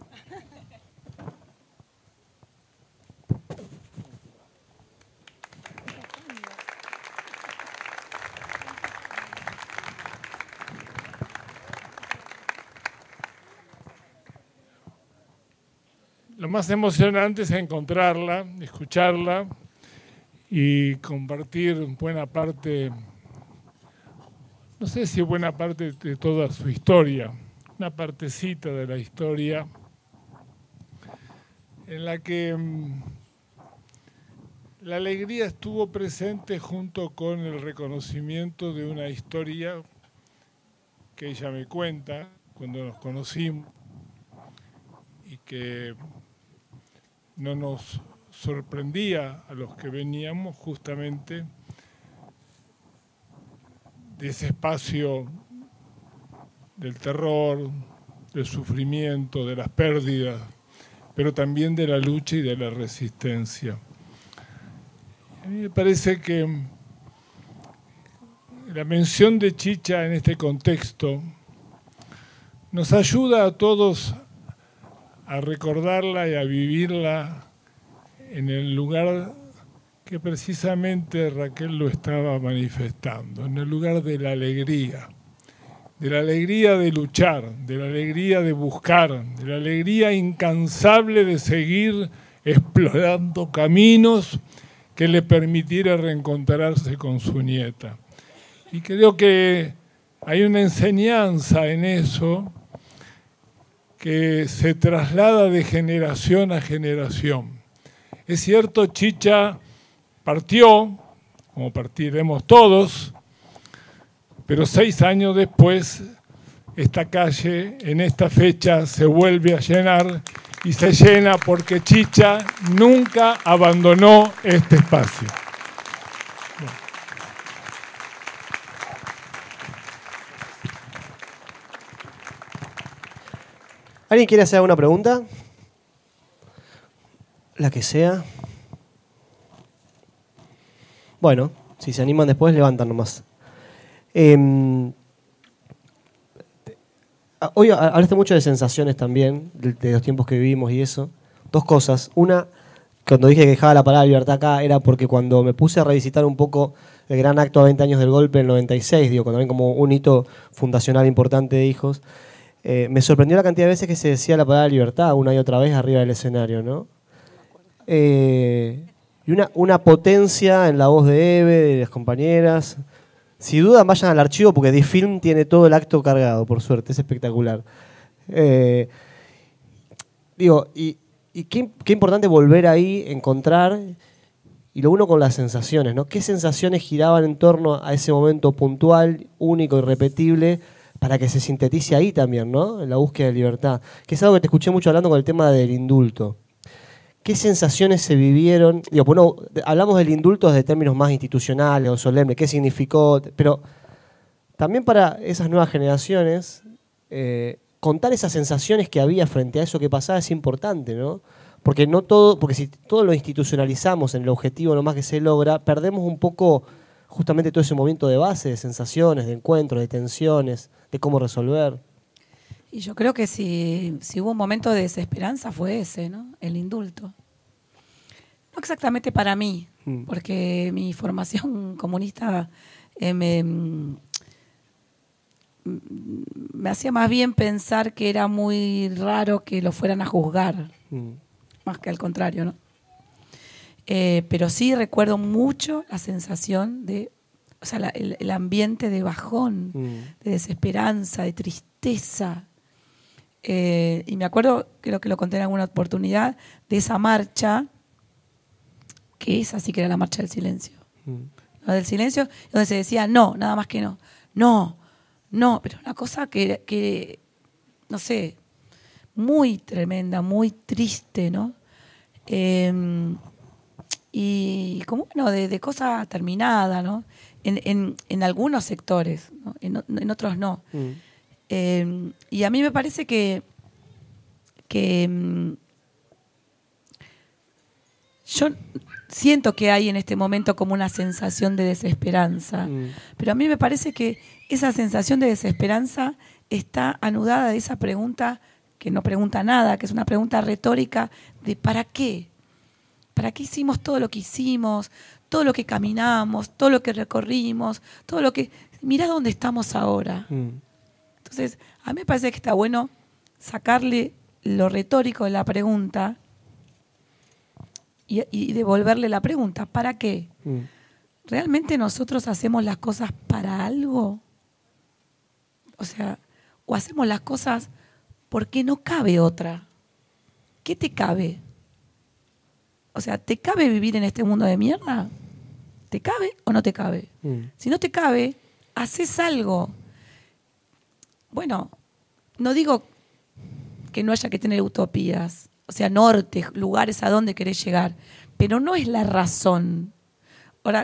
Lo más emocionante es encontrarla, escucharla y compartir buena parte, no sé si buena parte de toda su historia, una partecita de la historia en la que la alegría estuvo presente junto con el reconocimiento de una historia que ella me cuenta cuando nos conocimos y que no nos sorprendía a los que veníamos justamente de ese espacio del terror, del sufrimiento, de las pérdidas, pero también de la lucha y de la resistencia. A mí me parece que la mención de Chicha en este contexto nos ayuda a todos a recordarla y a vivirla en el lugar que precisamente Raquel lo estaba manifestando, en el lugar de la alegría de luchar, de la alegría de buscar, de la alegría incansable de seguir explorando caminos que le permitiera reencontrarse con su nieta. Y creo que hay una enseñanza en eso que se traslada de generación a generación. Es cierto, Chicha partió, como partiremos todos, pero 6 años después, esta calle, en esta fecha, se vuelve a llenar, y se llena porque Chicha nunca abandonó este espacio. ¿Alguien quiere hacer alguna pregunta? La que sea. Bueno, si se animan después, levantan nomás. Hoy hablaste mucho de sensaciones también, de los tiempos que vivimos y eso. 2 cosas. Una, cuando dije que dejaba la palabra libertad acá, era porque cuando me puse a revisitar un poco el gran acto a 20 años del golpe en el 96, digo, cuando ven como un hito fundacional importante de hijos, me sorprendió la cantidad de veces que se decía la palabra libertad una y otra vez arriba del escenario, ¿no? Y una potencia en la voz de Eve, de las compañeras. Si dudan, vayan al archivo porque Difilm tiene todo el acto cargado, por suerte, es espectacular. Y qué importante volver ahí, encontrar, y lo uno con las sensaciones, ¿no? ¿Qué sensaciones giraban en torno a ese momento puntual, único, irrepetible, para que se sintetice ahí también, ¿no? En la búsqueda de libertad. Que es algo que te escuché mucho hablando con el tema del indulto. ¿Qué sensaciones se vivieron? Bueno, hablamos del indulto desde términos más institucionales o solemnes, qué significó, pero también para esas nuevas generaciones, contar esas sensaciones que había frente a eso que pasaba es importante, ¿no? Porque si todo lo institucionalizamos en el objetivo nomás que se logra, perdemos un poco justamente todo ese movimiento de base, de sensaciones, de encuentros, de tensiones, de cómo resolver. Y yo creo que si hubo un momento de desesperanza fue ese, ¿no? El indulto. No exactamente para mí, porque mi formación comunista me hacía más bien pensar que era muy raro que lo fueran a juzgar, más que al contrario, ¿no? Pero sí recuerdo mucho la sensación de, o sea, el ambiente de bajón, de desesperanza, de tristeza. Y me acuerdo, creo que lo conté en alguna oportunidad, de esa marcha, que esa sí que era la marcha del silencio. ¿No? Del silencio, donde se decía no, nada más que no. No, pero una cosa que no sé, muy tremenda, muy triste, ¿no? Y como bueno, de cosa terminada, ¿no? En algunos sectores, ¿no? En otros no. Y a mí me parece que yo siento que hay en este momento como una sensación de desesperanza, pero a mí me parece que esa sensación de desesperanza está anudada de esa pregunta que no pregunta nada, que es una pregunta retórica de ¿para qué? ¿Para qué hicimos todo lo que hicimos, todo lo que caminamos, todo lo que recorrimos, todo lo que... Mirá dónde estamos ahora. Entonces, a mí me parece que está bueno sacarle lo retórico de la pregunta y devolverle la pregunta. ¿Para qué? ¿Realmente nosotros hacemos las cosas para algo? O sea, o hacemos las cosas porque no cabe otra. ¿Qué te cabe? O sea, ¿te cabe vivir en este mundo de mierda? ¿Te cabe o no te cabe? Si no te cabe, haces algo. Bueno, no digo que no haya que tener utopías, o sea, norte, lugares a donde querés llegar, pero no es la razón. Ahora,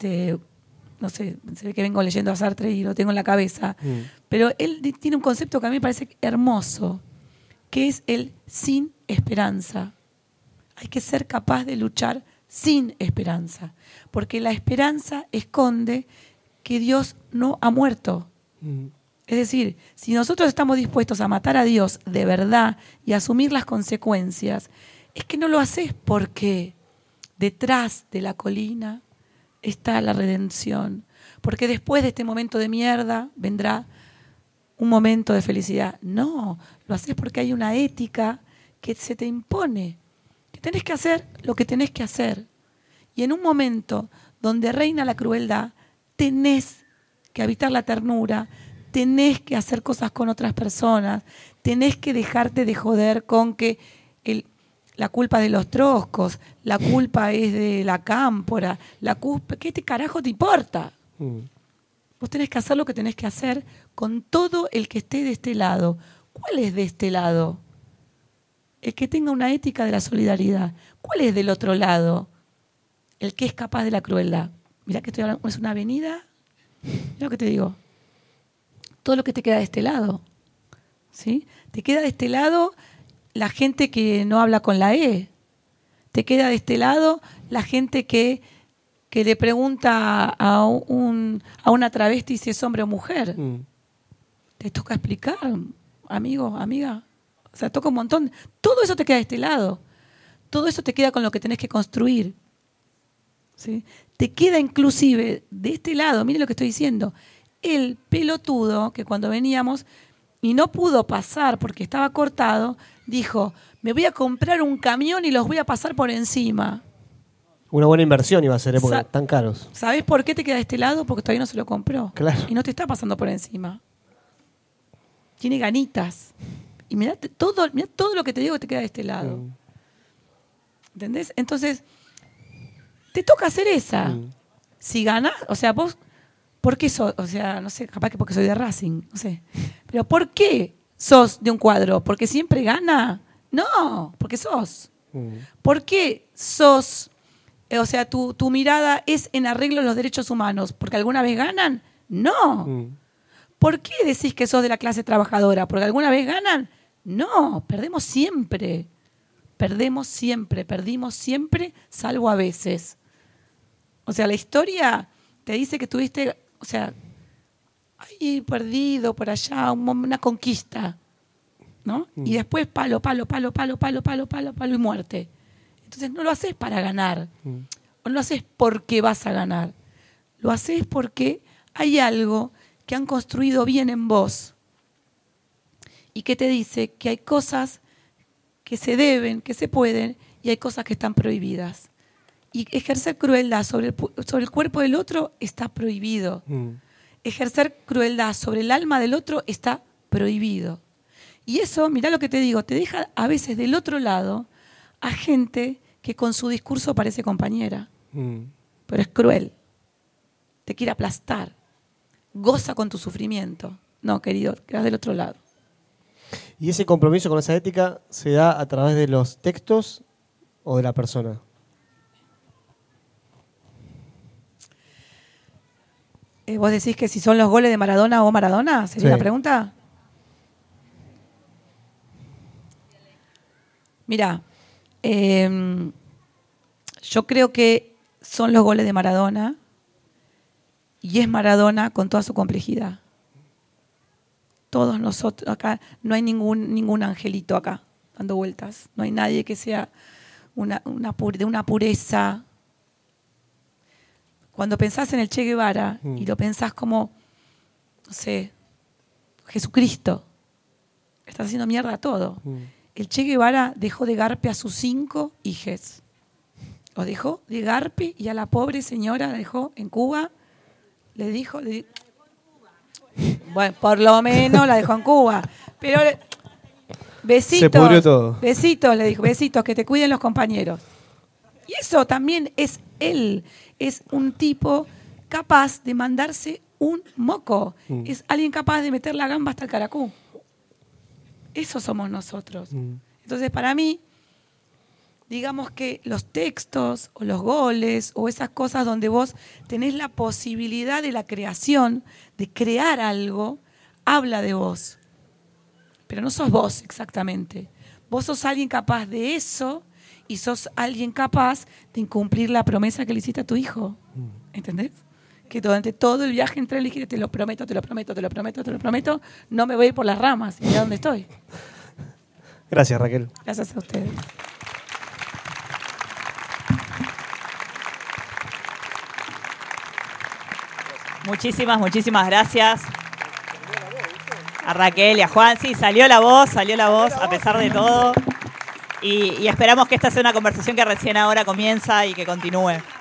no sé, se ve que vengo leyendo a Sartre y lo tengo en la cabeza, pero él tiene un concepto que a mí me parece hermoso, que es el sin esperanza. Hay que ser capaz de luchar sin esperanza, porque la esperanza esconde que Dios no ha muerto. Es decir, si nosotros estamos dispuestos a matar a Dios de verdad y a asumir las consecuencias, es que no lo haces porque detrás de la colina está la redención, porque después de este momento de mierda vendrá un momento de felicidad. No, lo haces porque hay una ética que se te impone, que tenés que hacer lo que tenés que hacer. Y en un momento donde reina la crueldad, tenés que habitar la ternura, tenés que hacer cosas con otras personas, tenés que dejarte de joder con que la culpa es de los troscos, la culpa es de la cámpora, ¿qué carajo te importa? Vos tenés que hacer lo que tenés que hacer con todo el que esté de este lado. ¿Cuál es de este lado? El que tenga una ética de la solidaridad. ¿Cuál es del otro lado? El que es capaz de la crueldad. Mirá que estoy hablando, es una avenida. Mirá lo que te digo. Todo lo que te queda de este lado, ¿sí? Te queda de este lado la gente que no habla con la E. Te queda de este lado la gente que le pregunta a una travesti si es hombre o mujer. Te toca explicar, amigo, amiga. O sea, toca un montón. Todo eso te queda de este lado. Todo eso te queda con lo que tenés que construir, ¿sí? Te queda inclusive de este lado, mire lo que estoy diciendo, el pelotudo que cuando veníamos y no pudo pasar porque estaba cortado, dijo, me voy a comprar un camión y los voy a pasar por encima. Una buena inversión iba a ser, porque tan caros. ¿Sabés por qué te queda de este lado? Porque todavía no se lo compró. Claro. Y no te está pasando por encima. Tiene ganitas. Y mirá todo lo que te digo que te queda de este lado. ¿Entendés? Entonces, te toca hacer esa. Si ganás, o sea, vos, ¿por qué sos? O sea, no sé, capaz que porque soy de Racing, no sé. Pero ¿por qué sos de un cuadro? ¿Porque siempre gana? No, porque sos. ¿Por qué sos? O sea, tu mirada es en arreglo de los derechos humanos. ¿Porque alguna vez ganan? No. ¿Por qué decís que sos de la clase trabajadora? ¿Porque alguna vez ganan? No, perdemos siempre. Perdimos siempre, salvo a veces. O sea, la historia te dice que tuviste, o sea, ahí perdido por allá, una conquista, ¿no? Y después palo y muerte. Entonces no lo haces para ganar, o no lo haces porque vas a ganar, lo haces porque hay algo que han construido bien en vos y que te dice que hay cosas que se deben, que se pueden, y hay cosas que están prohibidas. Y ejercer crueldad sobre el cuerpo del otro está prohibido. Ejercer crueldad sobre el alma del otro está prohibido. Y eso, mirá lo que te digo, te deja a veces del otro lado a gente que con su discurso parece compañera, pero es cruel, te quiere aplastar, goza con tu sufrimiento. No, querido, quedas del otro lado. ¿Y ese compromiso con esa ética se da a través de los textos o de la persona? ¿Vos decís que si son los goles de Maradona o Maradona? ¿Sería la pregunta? Mira, yo creo que son los goles de Maradona y es Maradona con toda su complejidad. Todos nosotros, acá no hay ningún angelito acá dando vueltas. No hay nadie que sea de una pureza. Cuando pensás en el Che Guevara y lo pensás como, no sé, Jesucristo, estás haciendo mierda a todo. El Che Guevara dejó de garpe a sus 5 hijes. Los dejó de garpe y a la pobre señora la dejó en Cuba. Le dijo, bueno, por lo menos la dejó en Cuba. Pero besitos, se pudrió todo. Besitos, le dijo, besitos, que te cuiden los compañeros. Y eso también es él. Es un tipo capaz de mandarse un moco. Es alguien capaz de meter la gamba hasta el caracú. Eso somos nosotros. Entonces, para mí, digamos que los textos o los goles o esas cosas donde vos tenés la posibilidad de la creación, de crear algo, habla de vos. Pero no sos vos exactamente. Vos sos alguien capaz de eso y sos alguien capaz de incumplir la promesa que le hiciste a tu hijo. ¿Entendés? Que durante todo el viaje entre él dijiste, te lo prometo, no me voy a ir por las ramas. Y mira dónde estoy. Gracias, Raquel. Gracias a ustedes. Muchísimas gracias a Raquel y a Juan. Sí, salió la voz a pesar de todo. Y esperamos que esta sea una conversación que recién ahora comienza y que continúe.